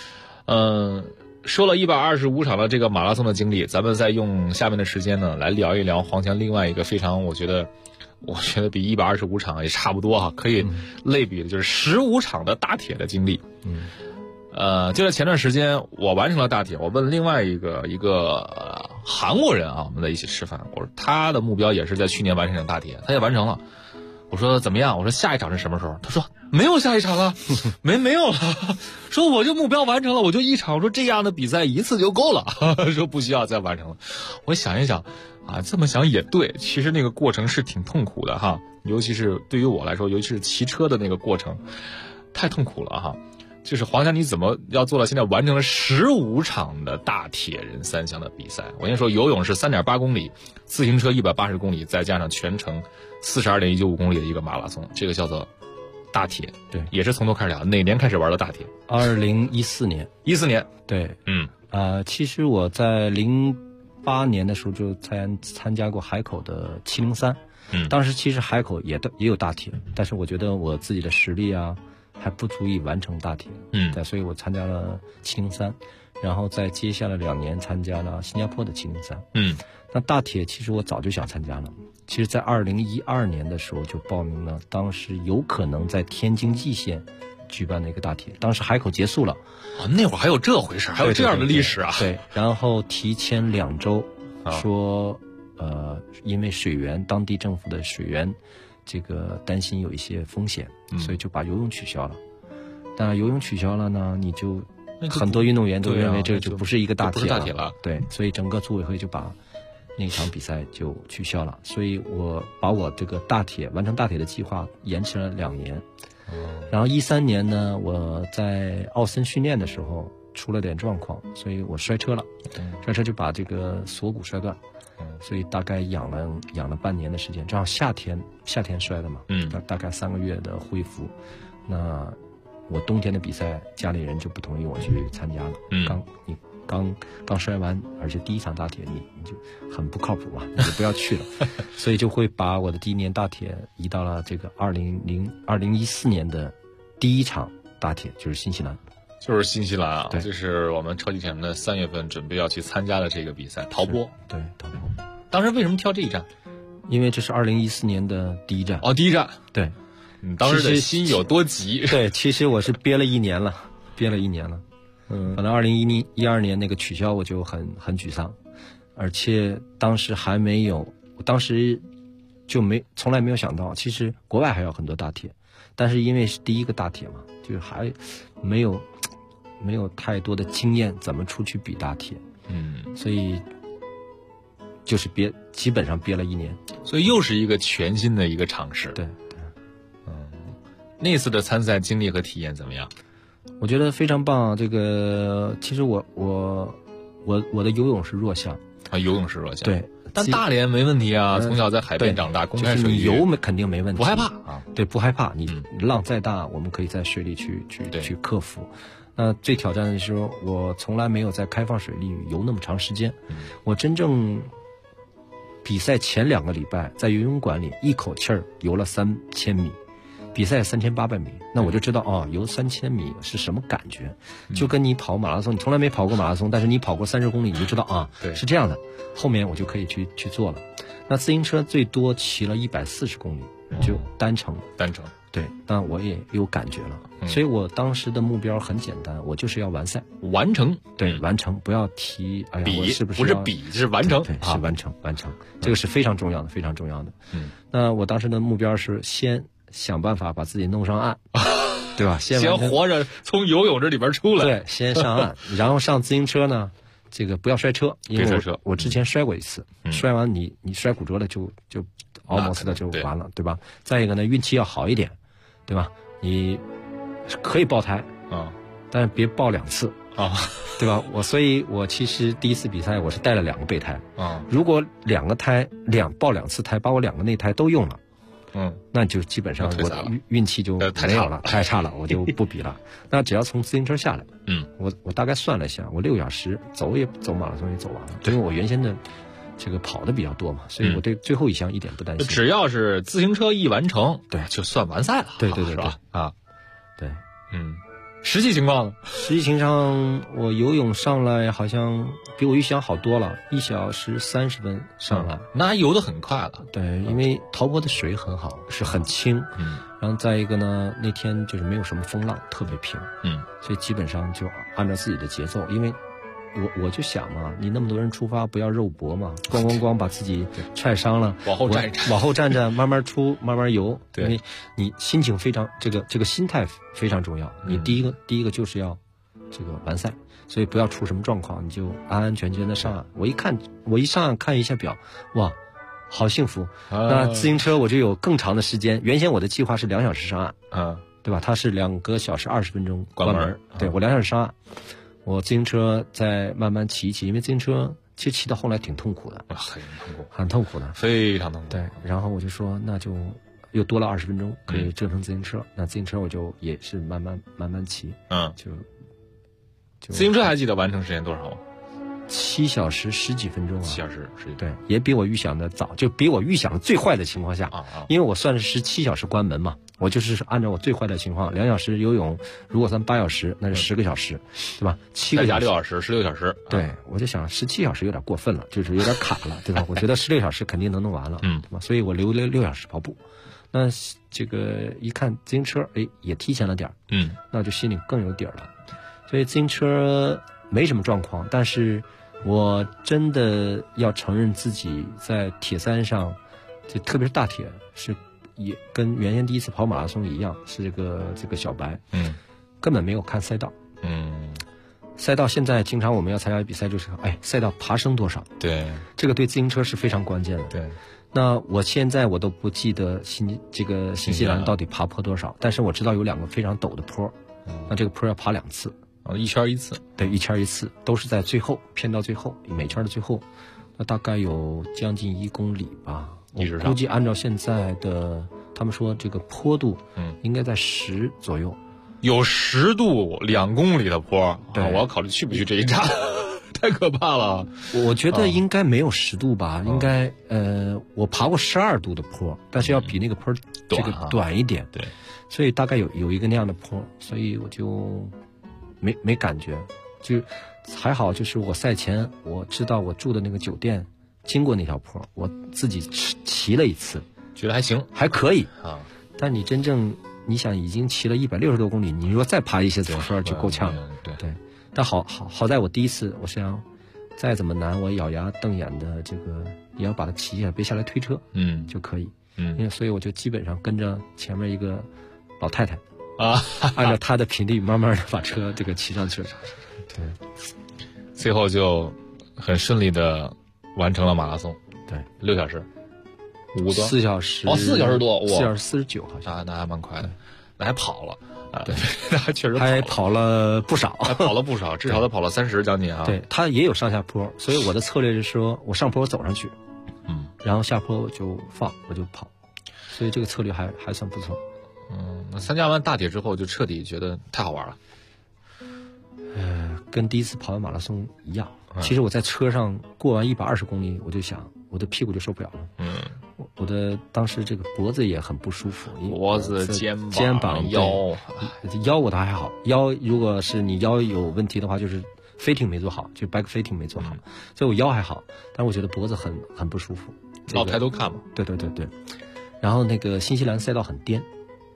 说了125场的这个马拉松的经历，咱们再用下面的时间呢来聊一聊黄强另外一个非常我觉得比125场也差不多哈，可以类比的就是15场的大铁的经历。就在前段时间我完成了大铁，我问另外一个韩国人啊，我们在一起吃饭，我说他的目标也是在去年完成大铁，他也完成了。我说怎么样？我说下一场是什么时候？他说没有下一场了，没有了。说我这目标完成了，我就1场。我说这样的比赛1次就够了，说不需要再完成了。我想一想啊，这么想也对，其实那个过程是挺痛苦的哈，尤其是对于我来说，尤其是骑车的那个过程，太痛苦了哈。就是黄强，你怎么要做到现在完成了15场的大铁人3项的比赛？我跟你说，游泳是3.8公里，自行车180公里，再加上全程42.195公里的一个马拉松，这个叫做大铁。 对， 也是从头开始聊。哪年开始玩的大铁 ？2014年。 14年。 对，其实我在08年的时候就参加过海口的703。当时其实海口也有大铁，但是我觉得我自己的实力啊还不足以完成大铁，对，所以我参加了703，然后在接下来2年参加了新加坡的703。那大铁其实我早就想参加了，其实在2012年的时候就报名了，当时有可能在天津蓟县举办的一个大铁，当时海口结束了， 那会儿还有这回事，还有这样的历史啊？ 对，然后提前2周说，因为当地政府的水源。这个担心有一些风险，所以就把游泳取消了。当然，游泳取消了呢，你就很多运动员都认为这就不是一个大铁了， 对，所以整个组委会就把那场比赛就取消了，所以我把我这个完成大铁的计划延迟了2年。然后13年呢，我在奥森训练的时候出了点状况，所以我摔车了，摔车就把这个锁骨摔断，所以大概养了半年的时间，正好夏天摔的嘛，大概3个月的恢复。那我冬天的比赛，家里人就不同意我去参加了。刚摔完，而且第一场大铁你就很不靠谱嘛，你就不要去了，所以就会把我的第1年大铁移到了这个2014年的第一场大铁，就是新西兰。 就是新西兰啊， 对， 就是我们超级铁人的3月份准备要去参加的这个比赛，陶波。 对，陶波。 当时为什么挑这一站？ 因为这是2014年的第一站。 哦，第一站。 对， 你当时的心有多急？ 对，其实我是憋了1年了。反正2012年那个取消，我就很沮丧，而且当时就从来没有想到，其实国外还有很多大铁，但是因为是第一个大铁嘛，就还没有太多的经验，怎么出去比大铁，所以就是基本上憋了1年， 所以又是一个全新的一个尝试。 对， 那次的参赛经历和体验怎么样？ 我觉得非常棒。这个其实我的游泳是弱项啊，游泳是弱项。 对， 但大连没问题啊，从小在海边长大，公开水域， 就是你游肯定没问题， 不害怕啊。 对，不害怕，你浪再大，我们可以在水里去克服。那最挑战的是说，我从来没有在开放水里游那么长时间。我真正比赛前2个礼拜在游泳馆里一口气儿游了3000米。比赛3800米，那我就知道游3000米是什么感觉，就跟你跑马拉松，你从来没跑过马拉松，但是你跑过30公里，你就知道是这样的。后面我就可以去做了。那自行车最多骑了140公里，就单程。对，但我也有感觉了，所以我当时的目标很简单，我就是要完赛， 完成。 对，完成，不要提比， 我是不是比，是完成。 对，是完成，这个是非常重要的，非常重要的。那我当时的目标是先想办法把自己弄上岸，对吧？先活着从游泳这里边出来。 对，先上岸，然后上自行车呢，这个不要摔车，因为我之前摔过一次，摔完你摔骨折了就almost的就完了，对吧？再一个呢，运气要好一点，对吧？你可以爆胎但是别爆2次对吧？所以我其实第一次比赛我是带了2个备胎如果2个胎爆2次胎，把我2个内胎都用了。那就基本上我运气就没有了，太差了，我就不比了。那只要从自行车下来，我大概算了一下，我6个小时走马拉松也走完了，因为我原先的这个跑的比较多嘛，所以我对最后一项一点不担心。 只要是自行车一完成，对，就算完赛了。 对， 是吧？ 对， 实际情况呢？ 实际情况，我游泳上来好像比我预想好多了，1小时30分上来， 那游得很快了。 对，因为陶波的水很好，是很清，然后再一个呢，那天就是没有什么风浪，特别平，所以基本上就按照自己的节奏，因为我就想嘛，你那么多人出发，不要肉搏嘛，咣把自己踹伤了， 往后站着， 慢慢出，慢慢游。对，因为你心情非常，这个心态非常重要。你第一个就是要这个完赛，所以不要出什么状况，你就安安全全的上岸。我一上岸看一下表，哇，好幸福。那自行车我就有更长的时间，原先我的计划是2小时上岸，对吧？它是2个小时20分钟关门，对，我2小时上岸。我自行车再慢慢骑一骑，因为自行车其实骑到后来挺痛苦的，很痛苦的， 非常痛苦。 对，然后我就说那就又多了20分钟可以折腾自行车，那自行车我就也是慢慢骑，就自行车还记得完成时间多少吗 ？7小时10几分钟啊！7 小时10几分钟， 对，也比我预想的早，就比我预想的最坏的情况下因为我算是17小时关门嘛，我就是按照我最坏的情况，2小时游泳，如果算8小时，那是10个小时，对吧？7个加6小时，16小时。 对，我就想17小时有点过分了，就是有点卡了，对吧？我觉得16小时肯定能弄完了，对吧？所以我留了6小时跑步。那这个一看自行车，也提前了点那我就心里更有底儿了。所以自行车没什么状况，但是我真的要承认自己在铁三上，就特别是大铁，是也跟原先第一次跑马拉松一样，是这个小白，根本没有看赛道， 赛道现在经常我们要参加比赛，就是赛道爬升多少？ 对， 这个对自行车是非常关键的。 对， 那我现在我都不记得新西兰到底爬坡多少，但是我知道有2个非常陡的坡，那这个坡要爬2次， 一圈一次。 对，一圈一次，都是在最后偏到最后，每圈的最后，那大概有将近1公里吧。我估计按照现在的他们说这个坡度，应该在10左右。 有10度2公里的坡， 对， 我要考虑去不去这一站，太可怕了。 我觉得应该没有10度吧，应该我爬过12度的坡，但是要比那个坡这个短一点， 对， 所以大概有一个那样的坡，所以我就没感觉，就还好，就是我赛前我知道我住的那个酒店经过那条坡，我自己骑了一次， 觉得还行， 还可以啊。但你真正你想已经骑了160多公里，你如果再爬一些走坡就够呛了。对，但好在我第一次，我想再怎么难，我咬牙瞪眼的这个也要把它骑下来，别下来推车，就可以。因为所以我就基本上跟着前面一个老太太啊，按照她的频率慢慢的把车这个骑上去了。对， 最后就很顺利的完成了马拉松。 对 ，6小时。 4小时 4小时多 ，4小时49好像那还蛮快的，那还跑了啊，对，那还确实还跑了不少， 至少他跑了30将近啊。 对，他也有上下坡，所以我的策略是说我上坡我走上去，然后下坡我就我就跑，所以这个策略还算不错。 那参加完大铁之后就彻底觉得太好玩了。 跟第一次跑完马拉松一样。其实我在车上过完120公里，我就想我的屁股就受不了了。我的当时这个脖子也很不舒服， 脖子、肩膀、腰我倒还好。腰如果是你腰有问题的话，就是 fitting 没做好，就 back fitting 没做好，所以我腰还好，但是我觉得脖子很不舒服。 老抬头看嘛。 对。然后那个新西兰赛道很颠，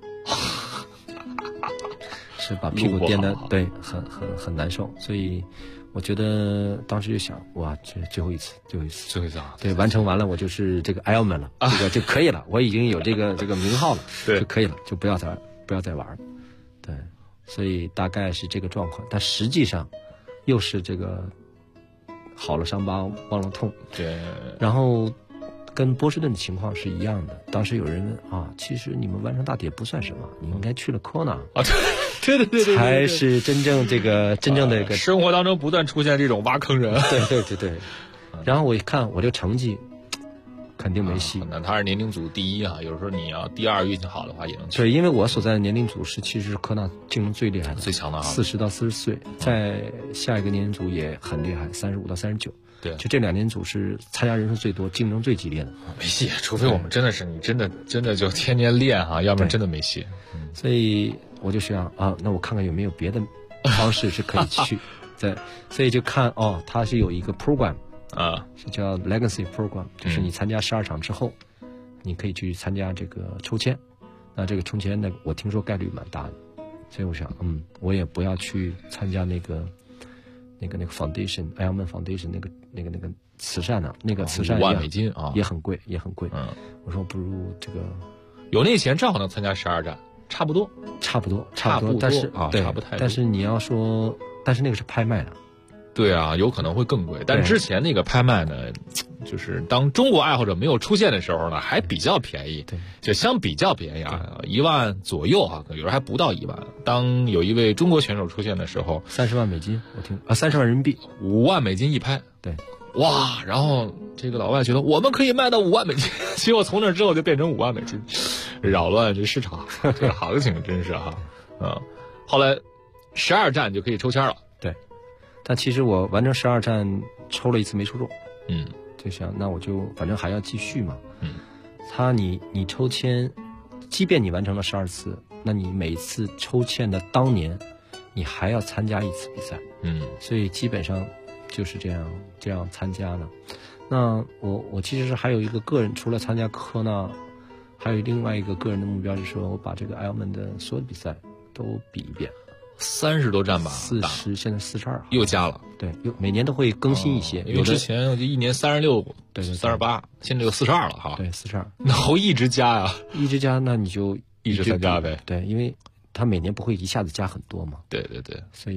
是把屁股颠的，对，很难受，所以。我觉得当时就想，哇，这最后一次啊！对，完成完了，我就是这个 Ironman 了，这个就可以了。我已经有这个名号了，就可以了，就不要再玩了。对，所以大概是这个状况，但实际上又是这个好了伤疤忘了痛。 对， 然后跟波士顿的情况是一样的。当时有人问啊，其实你们完成大铁不算什么，你应该去了 Kona 啊。对， 才是真正的一个生活当中不断出现这种挖坑人。 对。然后我一看我这个成绩，肯定没戏。 那他是年龄组第1啊，有时候你要第2运气好的话也能去。 对，因为我所在的年龄组其实是科纳竞争最厉害的， 最强的 ，40到40岁，在下一个年龄组也很厉害，35到39。 对， 就这2年组是参加人数最多、竞争最激烈的。 没戏，除非我们真的是你真的就天天练哈，要不然真的没戏。 所以我就想啊，那我看看有没有别的方式是可以去。对，所以就看它是有一个 program 啊，是叫 Legacy Program， 就是你参加12场之后，你可以去参加这个抽签。那这个抽签呢，我听说概率蛮大的，所以我想，我也不要去参加那个 foundation Ironman Foundation 那个慈善呢，那个慈善 5万美金啊， 也很贵。我说不如这个有那钱正好能参加12站，差不多， 但是对， 差不太多。 但是你要说，但是那个是拍卖的。 对啊，有可能会更贵。但之前那个拍卖呢，就是当中国爱好者没有出现的时候呢，还比较便宜。 对， 就相比较便宜啊，1万左右啊，有人还不到1万。当有一位中国选手出现的时候 ，30万美金，我听30万人民币 ，5万美金一拍。 对， 哇！然后这个老外觉得我们可以卖到5万美金，结果从那之后就变成5万美金，扰乱这市场，这个行情真是哈。后来12站就可以抽签了。 对。但其实我完成12站抽了一次没抽中，就想那我就反正还要继续嘛，你抽签，即便你完成了12次，那你每次抽签的当年，你还要参加一次比赛，所以基本上就是这样参加的。那我其实是还有一个个人，除了参加科纳，还有另外一个个人的目标，就是说我把这个 Ironman 的所有的比赛都比一遍。 30多站吧 ，40，现在42， 又加了。 对，每年都会更新一些。 因为之前就1年36， 对 ，38，现在就42了哈。 对，42。 那我一直加呀， 一直加，那你就一直参加呗。 对，因为他每年不会一下子加很多嘛。 对。 所以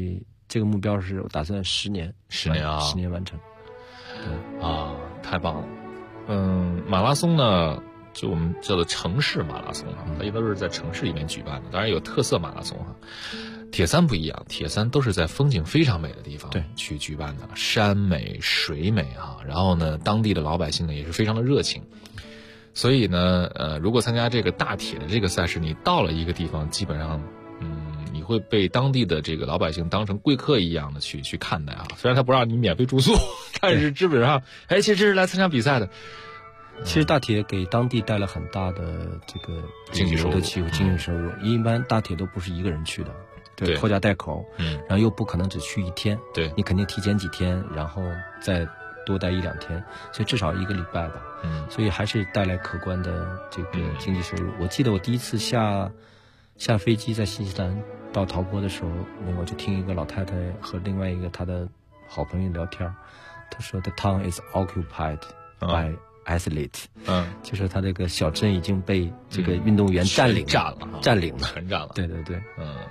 这个目标是我打算10年啊 ，10年完成。 对啊，太棒了。马拉松呢，就我们叫做城市马拉松啊，它也都是在城市里面举办的，当然有特色马拉松啊。铁三不一样，铁三都是在风景非常美的地方去举办的，山美水美啊。然后呢，当地的老百姓呢也是非常的热情。所以呢，如果参加这个大铁的这个赛事，你到了一个地方，基本上，你会被当地的这个老百姓当成贵客一样的去看待啊。虽然他不让你免费住宿，但是基本上，其实这是来参加比赛的。 其实大铁给当地带来很大的这个经济收入， 经济收入。一般大铁都不是一个人去的，对，拖家带口，然后又不可能只去1天， 对， 你肯定提前几天，然后再多待1-2天，所以至少1个礼拜吧。所以还是带来可观的这个经济收入。我记得我第一次下飞机在新西兰到陶波的时候，我就听一个老太太和另外一个她的好朋友聊天，她说 The town is occupied by athletes，就是她这个小镇已经被这个运动员占领了， 全占了。 对对对，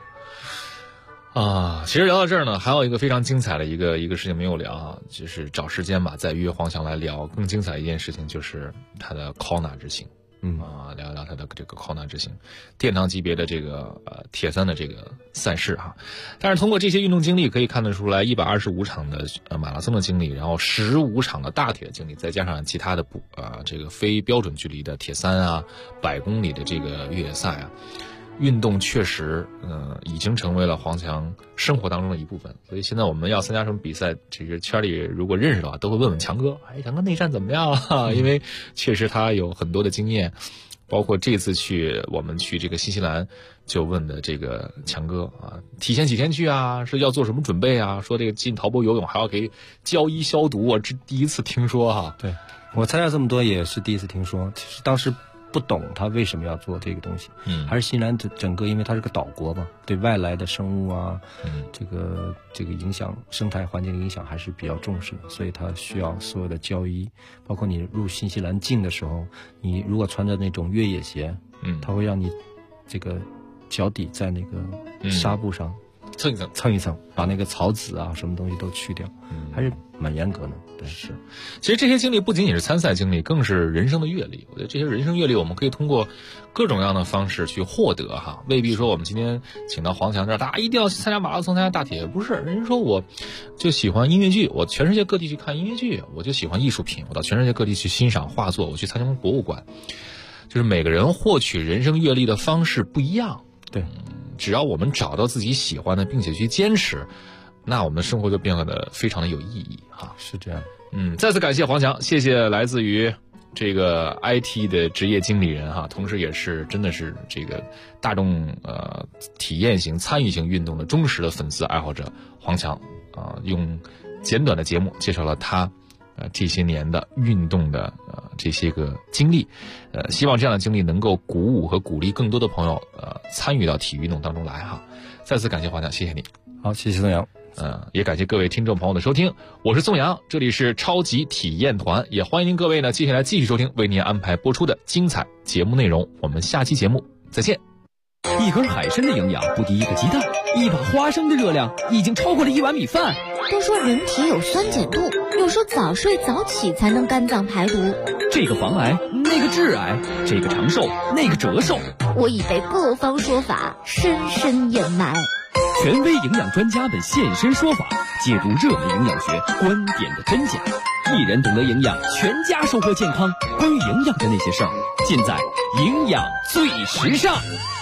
其实聊到这儿呢，还有一个非常精彩的一个事情没有聊啊，就是找时间吧，再约黄翔来聊更精彩的一件事情，就是他的 Kona 之行。聊一聊他的这个 Kona 之行，殿堂级别的这个铁三的这个赛事哈。但是通过这些运动经历可以看得出来，125场的马拉松的经历，然后15场的大铁的经历，再加上其他的这个非标准距离的铁三啊、100公里的这个越野赛啊。运动确实，已经成为了黄翔生活当中的一部分。所以现在我们要参加什么比赛，这个圈里如果认识的话，都会问问强哥，强哥内战怎么样啊？因为确实他有很多的经验，包括这次我们去这个新西兰，就问的这个强哥啊，提前几天去啊，是要做什么准备啊？说这个进陶波游泳还要给胶衣消毒，我这第一次听说哈。 对，我参加这么多也是第一次听说，其实当时不懂他为什么要做这个东西，还是新西兰整个，因为它是个岛国嘛，对外来的生物啊，这个影响生态环境的影响还是比较重视的，所以它需要所有的胶衣，包括你入新西兰境的时候，你如果穿着那种越野鞋，它会让你这个脚底在那个纱布上蹭一层，把那个草籽啊什么东西都去掉，还是蛮严格的。对， 是。其实这些经历不仅仅是参赛经历，更是人生的阅历。我觉得这些人生阅历，我们可以通过各种各样的方式去获得哈。未必说我们今天请到黄翔这儿，大家一定要去参加马拉松、参加大铁，不是。人家说我就喜欢音乐剧，我全世界各地去看音乐剧；我就喜欢艺术品，我到全世界各地去欣赏画作，我去参观博物馆。就是每个人获取人生阅历的方式不一样。 对。 只要我们找到自己喜欢的，并且去坚持，那我们的生活就变得非常的有意义哈。 是这样。 再次感谢黄翔，谢谢来自于这个 IT 的职业经理人哈，同时也是真的是这个大众体验型、参与型运动的忠实的粉丝爱好者黄翔用简短的节目介绍了他这些年的运动的这些个经历，希望这样的经历能够鼓舞和鼓励更多的朋友参与到体育运动当中来哈。再次感谢黄翔，谢谢你。 好，谢谢宋阳。 也感谢各位听众朋友的收听，我是宋阳，这里是超级体验团，也欢迎各位呢接下来继续收听为您安排播出的精彩节目内容，我们下期节目再见。 一根海参的营养不敌一个鸡蛋，一把花生的热量已经超过了1碗米饭。 都说人体有酸碱度，有时候早睡早起才能肝脏排毒。 这个防癌，那个致癌，这个长寿，那个折寿。 我已被各方说法深深掩埋。 权威营养专家们现身说法，解读热门营养学观点的真假。一人懂得营养，全家收获健康。关于营养的那些事儿，尽在营养最时尚。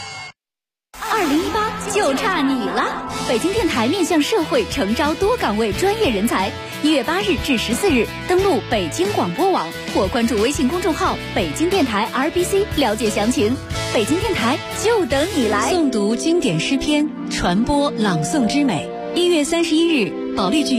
2018就差你了！北京电台面向社会诚招多岗位专业人才，1月8日至14日，登录北京广播网或关注微信公众号北京电台 RBC 了解详情。北京电台就等你来！ 诵读经典诗篇，传播朗诵之美。1月31日，保利剧